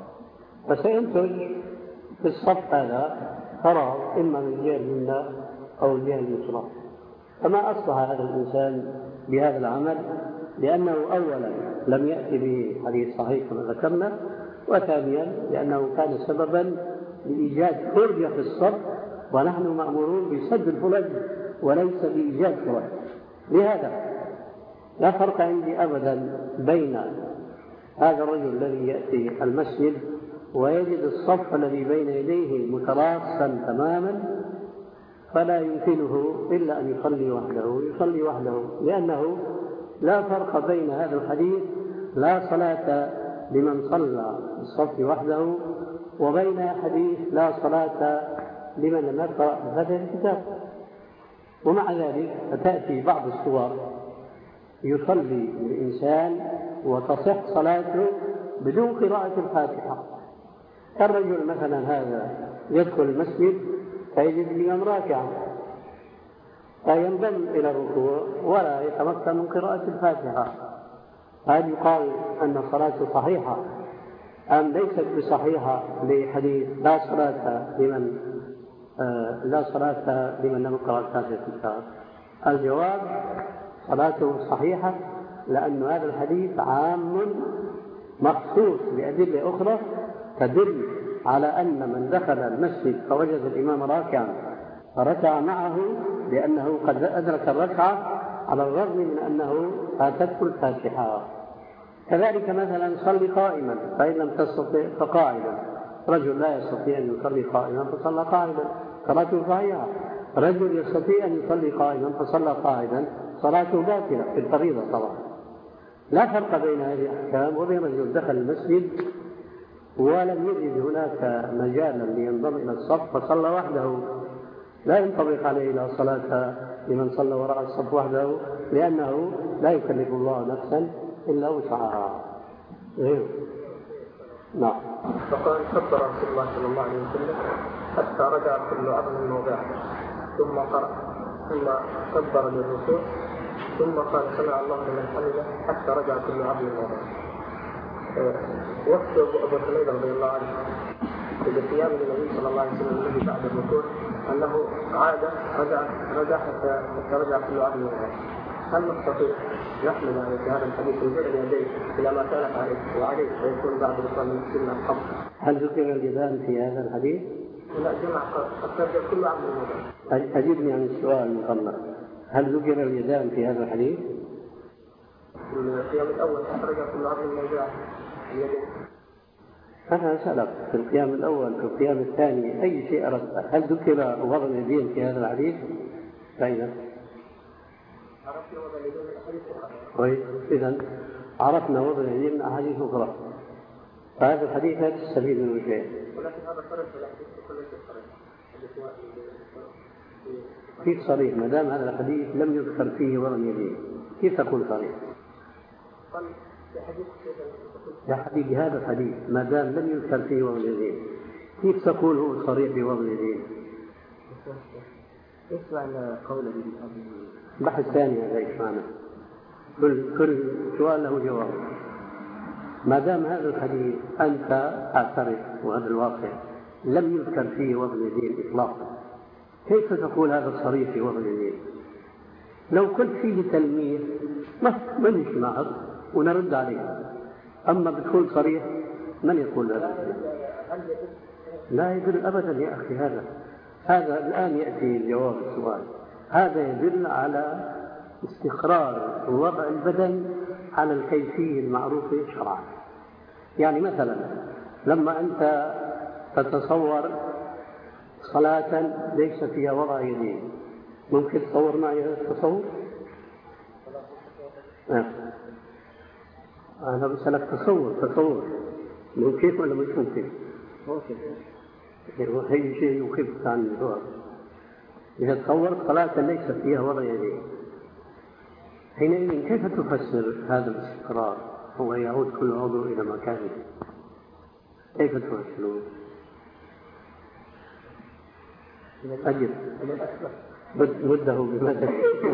فسينتج في الصف هذا فراغ إما من الجهة اليمنى أو الجهة اليسرى. فما أصلح هذا الإنسان بهذا العمل؟ لأنه أولا لم يأتي به حديث صحيح كما ذكرنا، وثانيا لأنه كان سببا لإيجاد فرجة في الصف، ونحن مأمورون بسد الفرج وليس بإيجاد فرج. لهذا لا فرق عندي أبدا بين هذا الرجل الذي يأتي المسجد ويجد الصف الذي بين يديه متراصا تماما فلا يمكنه إلا أن يصلي وحده يصلي وحده لأنه لا فرق بين هذا الحديث لا صلاة لمن صلى الصف وحده وبين حديث لا صلاة لمن لم يقرأ هذا الكتاب. ومع ذلك فتأتي بعض الصور يصلي الإنسان وتصح صلاته بدون قراءة الفاتحة. الرجل مثلا هذا يدخل المسجد فيجد الإمام راكعا فينضم إلى الركوع ولا يتمكن من قراءة الفاتحة، هل يقال أن صلاته صحيحة أم ليست بصحيحة لحديث لا صلاة لمن آه لا صلاة لمن لم يقرأ الفاتحة؟ الجواب صلاته صحيحة، لأن هذا الحديث عام مخصوص بأدلة أخرى تدل على أن من دخل المسجد فوجد الإمام راكعا فركع معه لأنه قد أدرك الركعة على الرغم من أنه فاتته الفاتحة. كذلك مثلا صلي قائما فإن لم تستطع فقاعدا، رجل لا يستطيع أن يصلي قائما فصلى قاعدا صلاته صحيحة، رجل يستطيع أن يصلي قائما فصلى قاعدا صلاته باطلة في الفريضة طبعا. لا فرق بين هذه الأحكام وبين رجل دخل المسجد ولم يجد هناك مجالا لينضم إلى الصف فصلى وحده، لا ينطبق عليه لا صلاة لمن صلى وراء الصف وحده، لأنه لا يكلف الله نفسا إلا وسعها. نعم. فقال كبر رسول الله صلى الله عليه وسلم حتى رجع كل عظم من موضعه، ثم قرأ، ثم كبر للركوع، ثم قال سمع الله لمن حمده حتى رجع كل عظم من موضعه. وقت أبو حميد رضي الله عنه بقيام النبي صلى الله عليه وسلم الذي بعد الركوع أنه عاد رجع رجع حتى رجع كل عظم من موضعه. هل نستطيع نحمل على هذا الحديث وجعل يديه إلى ما كانت عليه وعليه ويكون بعد الركوع من سنة الخمس؟ هل ذكر اليدان في هذا الحديث؟ لا، جمع حتى كل عظم من موضعه. أجبني عن السؤال المقرر، هل ذكر اليدان في هذا الحديث؟ القيام الأول أخرج كل عظم الموضع اليدين. أنا أسألك في القيام الأول في القيام الثاني أي شيء أردت؟ هل ذكر وضع اليدين في هذا الحديث؟ فإذا عرفنا وضع اليدين من أحاديث أخرى. طيب إذا عرفنا وضع اليدين من أحاديث أخرى، فهذا الحديث لا تستفيد منه شيء. ولكن هذا خرج في الحديث كل شيء خرج. كيف صريح ما دام هذا الحديث لم يذكر فيه وضع اليدين؟ كيف تكون صريح؟ قال في حديث يا حبيبي هذا الحديث ما دام لم يذكر فيه وضع اليدين كيف تقول هو صريح بوضع اليدين؟ اسمع قوله بحث ثاني هذا ايش معنى؟ كل كل سؤال له جواب. ما دام هذا الحديث انت اعترف وهذا الواقع لم يذكر فيه وضع اليدين اطلاقا، كيف تقول هذا صريح في وضع اليدين؟ لو قلت فيه تلميذ ما ما نمشي معك ونرد عليه، أما بتكون صريح من يقول هذا؟ لا يدل أبدا يا أخي. هذا هذا الآن يأتي جواب السؤال. هذا يدل على استقرار وضع البدن على الكيفية المعروفة شرعا. يعني مثلا لما أنت تتصور صلاة ليس فيها وضع يدين، ممكن تصور معي هذا التصور؟ آه. أنا بسألك تصور تصور ممكن ولا مش ممكن؟ ممكن. هي شيء يخفف عن الجواب. إذا تصور صلاة ليس فيها وضع يدين، حينئذ كيف تفسر هذا الاستقرار؟ هو يعود كل عضو إلى مكانه، كيف تفسره؟ أجل بده بماذا؟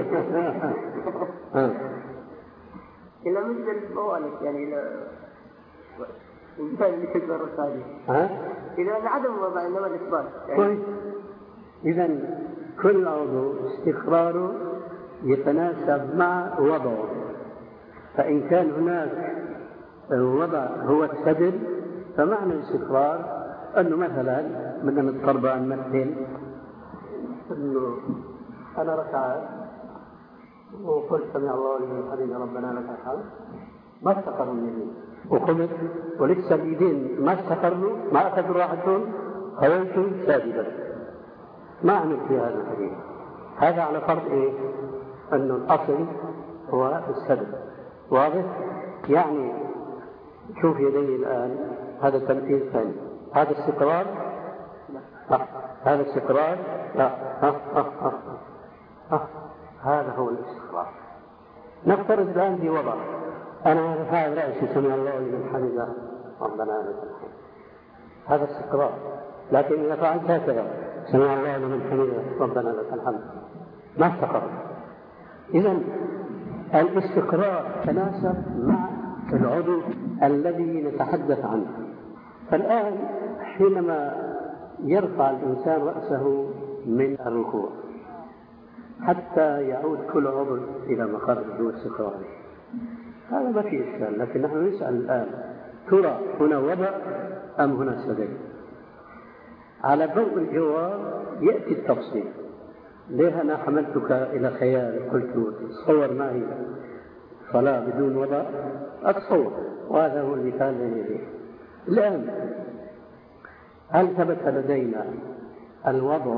إلى مثل الموالد يعني إلى الإنسان اللي كذب الرسالة إلى عدم وضع إنما الإثبات يعني. إذا كل عضو استقراره يتناسب مع وضعه، فإن كان هناك الوضع هو السدل فمعنى الاستقرار أنه مثلا بدنا نتقرب نمثل أنه أنا ركعت وقلت سمع الله لمن حمده ربنا لك الحمد، ما استقروا اليدين وقمت ولسه اليدين ما استقروا، ما أخذوا راحتهم، خويتم ساجدا، ما عمل في هذا الحديث. هذا على فرض إيه؟ أنه الأصل هو السدل. واضح؟ يعني شوف يدي الآن، هذا تمثيل ثاني. هذا استقرار؟ لا. هذا استقرار؟ لا. ها ها ها ها. هذا هو الاستقرار. نفترض الآن في وضع أنا رفعت رأسي سمع الله لمن حمده ربنا لك الحمد، هذا استقرار. لكن إذا فعلت هكذا سمع الله لمن حمده ربنا لك الحمد ما استقر. إذن الاستقرار تناسب مع العضو الذي نتحدث عنه. فالآن حينما يرفع الإنسان رأسه من الركوع حتى يعود كل عضو إلى مخرجه واستقراره، هذا ما في إشكال. لكن نحن نسأل الآن ترى هنا وضع أم هنا سدل؟ على ضوء الجواب يأتي التفصيل. ليه أنا حملتك إلى خيال قلت تصور معي صلاة بدون وضع؟ أتصور، وهذا هو المثال الذي الآن هل ثبت لدينا الوضع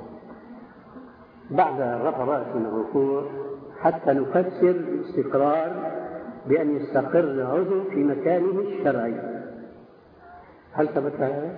بعد رفع رأس من الركوع حتى نفسر الاستقرار بأن يستقر العضو في مكانه الشرعي؟ هل ثبت هذا؟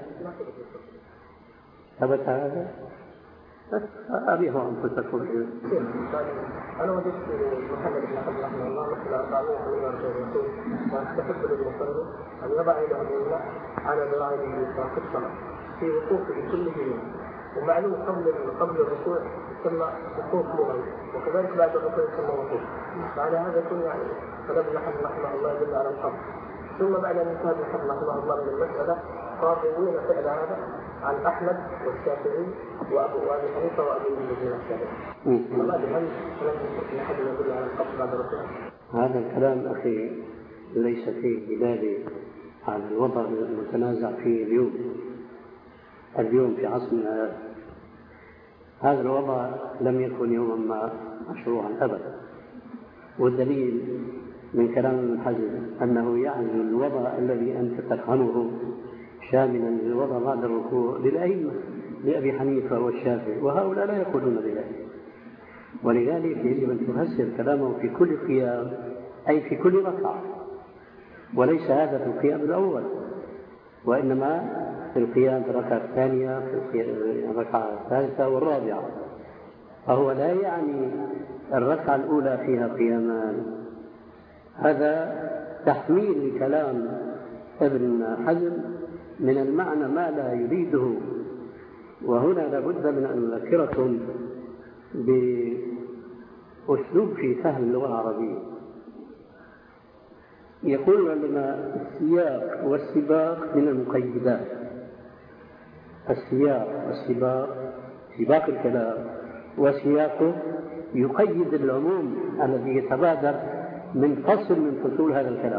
ثبت هذا؟ أبيه أنفسكم. أنا وجدت محمد بن حزم رحمه الله مثل أربعمائة من الرسول وأستحب للمصلي أن يضع يده اليمنى على ذراعه اليسرى في الصلاة في وقوفه كله يوم. ومعلوم قبل قبل الركوع يسمى وقوف مغلق، وكذلك بعد الركوع يسمى وقوف. بعد هذا يكون يعني كلام ابن حزم رحمه الله يدل على القبض. ثم بعد أن انتهى ابن حزم رحمه الله من المسألة صار يروون فعل هذا عن أحمد والشافعي وأبو أبي حنيفة وأبو المدين الشافعي. والله بهذا كلام ابن حزم يدل على القبض بعد الركوع. هذا الكلام أخي ليس فيه دلالة على الوضع المتنازع فيه اليوم. اليوم في عصرنا هذا الوضع لم يكن يوما ما مشروعا أبدا، والدليل من كلام ابن حزم أنه يعني الوضع الذي أنت تفهمه شاملا للوضع بعد الركوع للأئمة لأبي حنيفة والشافعي، وهؤلاء لا يقولون بذلك. ولذلك يجب أن تفسر كلامه في كل قيام أي في كل ركعة، وليس هذا في القيام الأول، وإنما في القيام في الركعة الثانية في الركعة الثالثة والرابعة. فهو لا يعني الركعة الأولى فيها قيامان. هذا تحميل لكلام ابن حزم من المعنى ما لا يريده. وهنا لابد من أن نذكركم بأسلوب في فهم اللغة العربية. يقول لنا السياق والسباق من المقيدات. السياق والسباق سباق الكلام وسياقه يقيد العموم الذي يتبادر من فصل من فصول هذا الكلام.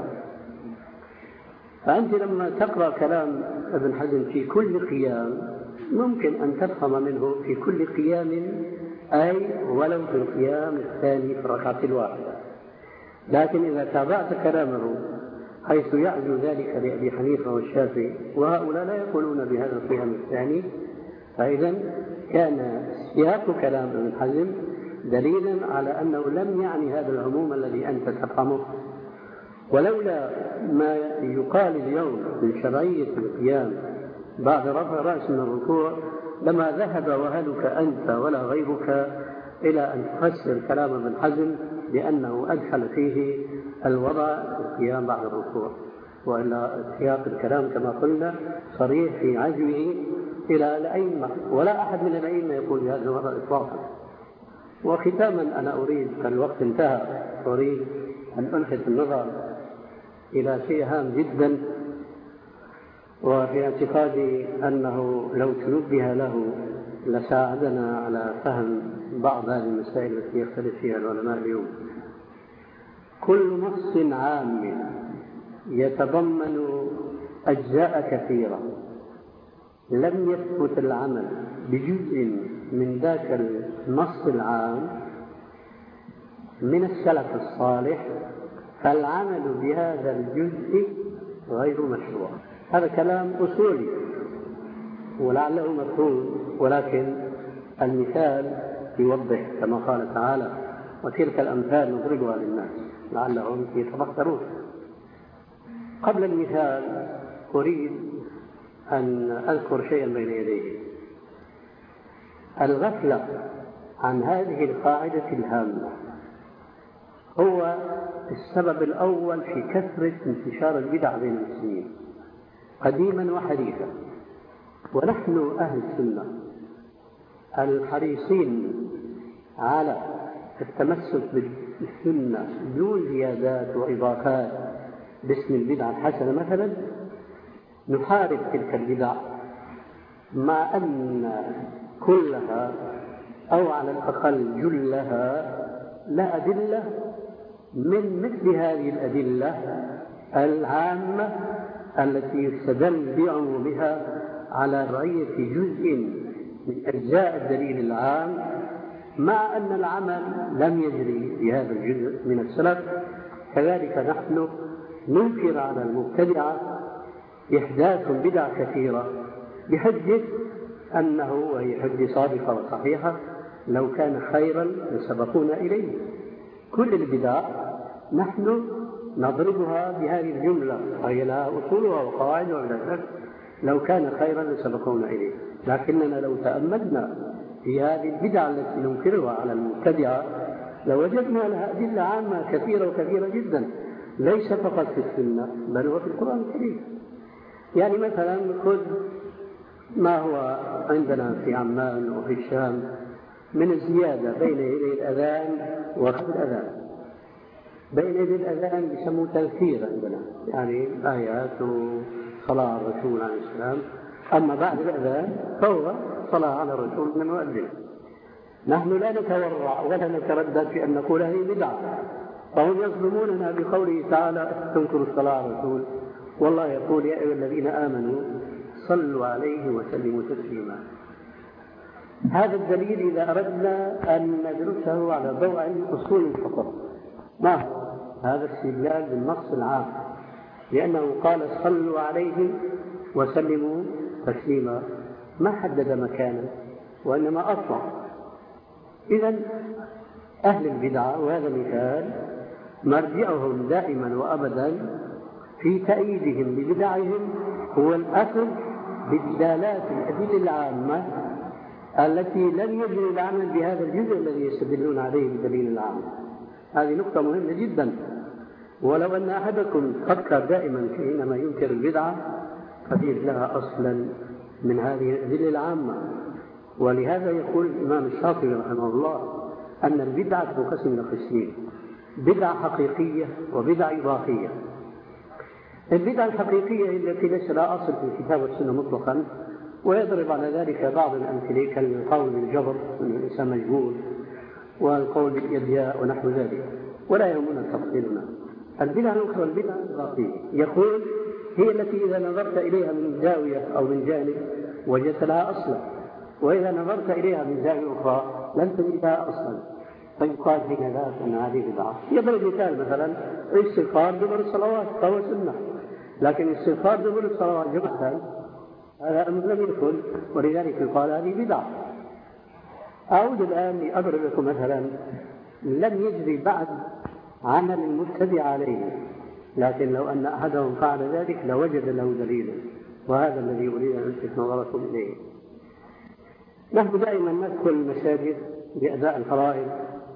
فأنت لما تقرأ كلام ابن حزم في كل قيام ممكن أن تفهم منه في كل قيام أي ولو في القيام الثاني في الركعة الواحدة. لكن إذا تابعت كلامه حيث يعزو ذلك لأبي حنيفة والشافعي وهؤلاء لا يقولون بهذا القيام الثاني، فإذا كان سياق كلام ابن حزم دليلا على أنه لم يعني هذا العموم الذي أنت تفهمه. ولولا ما يقال اليوم من شرعية القيام بعد رفع رأس من الركوع لما ذهب وهلك أنت ولا غيرك إلى أن تفسر كلام ابن حزم بأنه أدخل فيه الوضع القيام بعد الركوع، وإلا سياق الكلام كما قلنا صريح في عزوه إلى الأئمة، ولا أحد من الأئمة يقول بهذا الوضع إطلاقا. وختاما أنا أريد، الوقت انتهى، أريد أن ألفت النظر إلى شيء هام جدا، وفي اعتقادي أنه لو تنبه له لساعدنا على فهم بعض هذه المسائل التي يختلف فيها العلماء اليوم. كل نص عام يتضمن أجزاء كثيرة لم يثبت العمل بجزء من ذاك النص العام من السلف الصالح فالعمل بهذا الجزء غير مشروع. هذا كلام أصولي ولعله مفهوم، ولكن المثال يوضح كما قال تعالى: وتلك الأمثال نضربها للناس لعلهم يتفكرون. قبل المثال أريد أن أذكر شيئا بين يديه. الغفلة عن هذه القاعدة الهامة هو السبب الأول في كثرة انتشار البدع بين المسلمين قديما وحديثا. ونحن أهل السنة الحريصين على التمسك بالسنة دون زيادات وإضافات باسم البدعة الحسنة مثلا، نحارب تلك البدع مع أن كلها أو على الأقل جلها لا أدلة من مثل هذه الأدلة العامة التي يستدل بعمومها على رعية جزء من أجزاء الدليل العام، مع أن العمل لم يجري بهذا الجزء من السلف. كذلك نحن ننكر على المبتدعة إحداث بدع كثيرة بحجة أنه، وهي حجة صادقة وصحيحة، لو كان خيرا لسبقونا إليه. كل البدع نحن نضربها بهذه الجملة، وهي لها أصولها وقواعدها ولا شك، لو كان خيرا لسبقونا إليه. لكننا لو تأملنا في هذه البدع التي ننكرها على المبتدعة لوجدنا لها أدلة عامة كثيرة وكثيرة جدا، ليس فقط في السنة بل هو في القرآن الكريم. يعني مثلا خذ ما هو عندنا في عمان وفي الشام من الزيادة بين يدي الأذان وقبل الأذان. بين يدي الأذان يسموه تذكير عندنا، يعني آيات وصلاة على الرسول عليه السلام. أما بعد الأذان فهو صلاة على الرسول من المؤذن. نحن لا نتورع ولا نتردد في أن نقول هذه بدعة، فهم يظلموننا بقوله تعالى: تنكروا الصلاة على الرسول، والله يقول: يا أيها الذين آمنوا صلوا عليه وسلموا تسليما. هذا الدليل إذا أردنا أن ندرسه على ضوء أصول فقط. ما هو هذا استدلال بالنص العام، لأنه قال صلوا عليه وسلموا تسليما، ما حدد مكانا وإنما أطلق. إذن أهل البدعة، وهذا مثال، مرجعهم دائما وأبدا في تأييدهم لبدعهم هو الأخذ بدلالات الأدلة العامة التي لم يجري العمل بهذا الجزء الذي يستدلون عليه بالدليل العام. هذه نقطة مهمة جدا. ولو أن أحدكم فكر دائما حينما ينكر البدعة ففيه لها أصلا من هذه الأدلة العامة. ولهذا يقول الإمام الشاطبي رحمه الله أن البدعة تنقسم إلى قسمين: بدعة حقيقية وبدعة إضافية. البدعة الحقيقية هي التي ليس لها أصل في الكتاب والسنة مطلقا، ويضرب على ذلك بعض الأمثلة كالقول بالجبر أن الإنسان مجبور، والقول بالإرجاء ونحو ذلك، ولا يهمنا تفصيلنا. البدعة الأخرى البدعة الإضافية، يقول هي التي إذا نظرت إليها من زاوية أو من جانب وجدت لها أصلا، وإذا نظرت إليها من زاوية أخرى لم تجد لها أصلا، فيقال حين ذاك أن هذه بدعة. يضرب مثال مثلا الاستغفار دبر الصلوات فهو سنة، لكن الاستغفار دبر الصلوات جمعة هذا أمر لم يكن، ولذلك يقال هذه بدعة. أعود الآن لأضرب لكم مثلا لم يجري بعد عمل المبتدع عليه، لكن لو أن أحدهم فعل ذلك لوجد له دليلا، وهذا الذي أريد أن ألفت نظركم إليه. نحن دائما ندخل المساجد بأداء الفرائض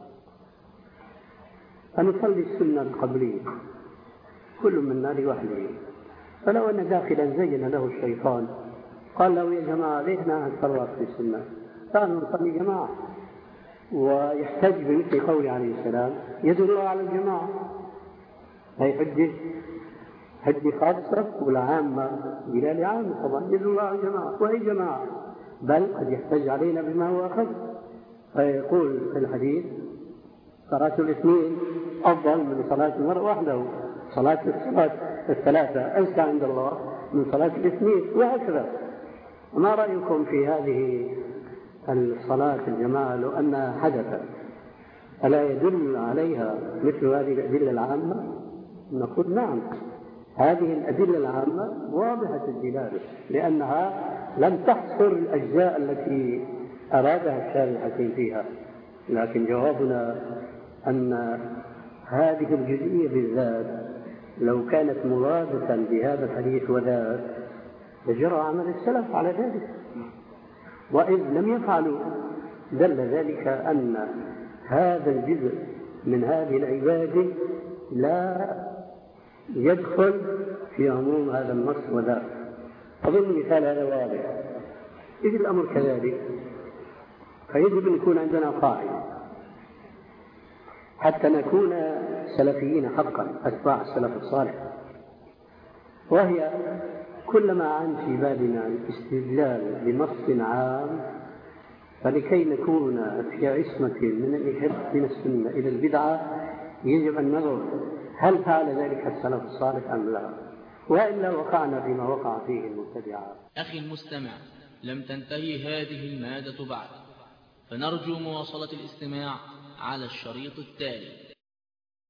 أن نصلي السنة القبلية كل منا لوحده، فلو أن داخلا زين له الشيطان قال له يا جماعة ليه نتفرق في السنة، تعالوا نصلي جماعة، ويحتج بمثل قوله عليه السلام يدل على الجماعة، هي حجة حجة خاصة ولا عامة؟ دلالة عامة طبعا، يدل على الجماعة، وهي جماعة، بل قد يحتج علينا بما هو أخذ، فيقول في الحديث صلاة الاثنين أفضل من صلاة المرء وحده، صلاة الصلاة الثلاثة أزكى عند الله من صلاة الاثنين، وهكذا. ما رأيكم في هذه الصلاة الجماعة لو أنها حدثت، ألا يدل عليها مثل هذه الأدلة العامة؟ نقول نعم، هذه الأدلة العامة واضحة الدلالة، لأنها لم تحصر الأجزاء التي أرادها الشارع الحكيم فيها، لكن جوابنا أن هذه الجزئية بالذات لو كانت مرادة بهذا الحديث وذاك لجرى عمل السلف على ذلك، وإذ لم يفعلوا دل ذلك أن هذا الجزء من هذه العبادة لا يدخل في عموم هذا النص وذاك. أظن مثال هذا واضح. إذ الأمر كذلك فيجب أن يكون عندنا قاعدة حتى نكون سلفيين حقا أتباع السلف الصالح، وهي كلما عن في بالنا الاستدلال بنص عام فلكي نكون في عصمة من الإهاب من السنة إلى البدعة يجب أن ننظر هل فعل ذلك السلف الصالح أم لا، وإلا وقعنا فيما وقع فيه المبتدعة. أخي المستمع، لم تنتهي هذه المادة بعد، فنرجو مواصلة الاستماع على الشريط التالي.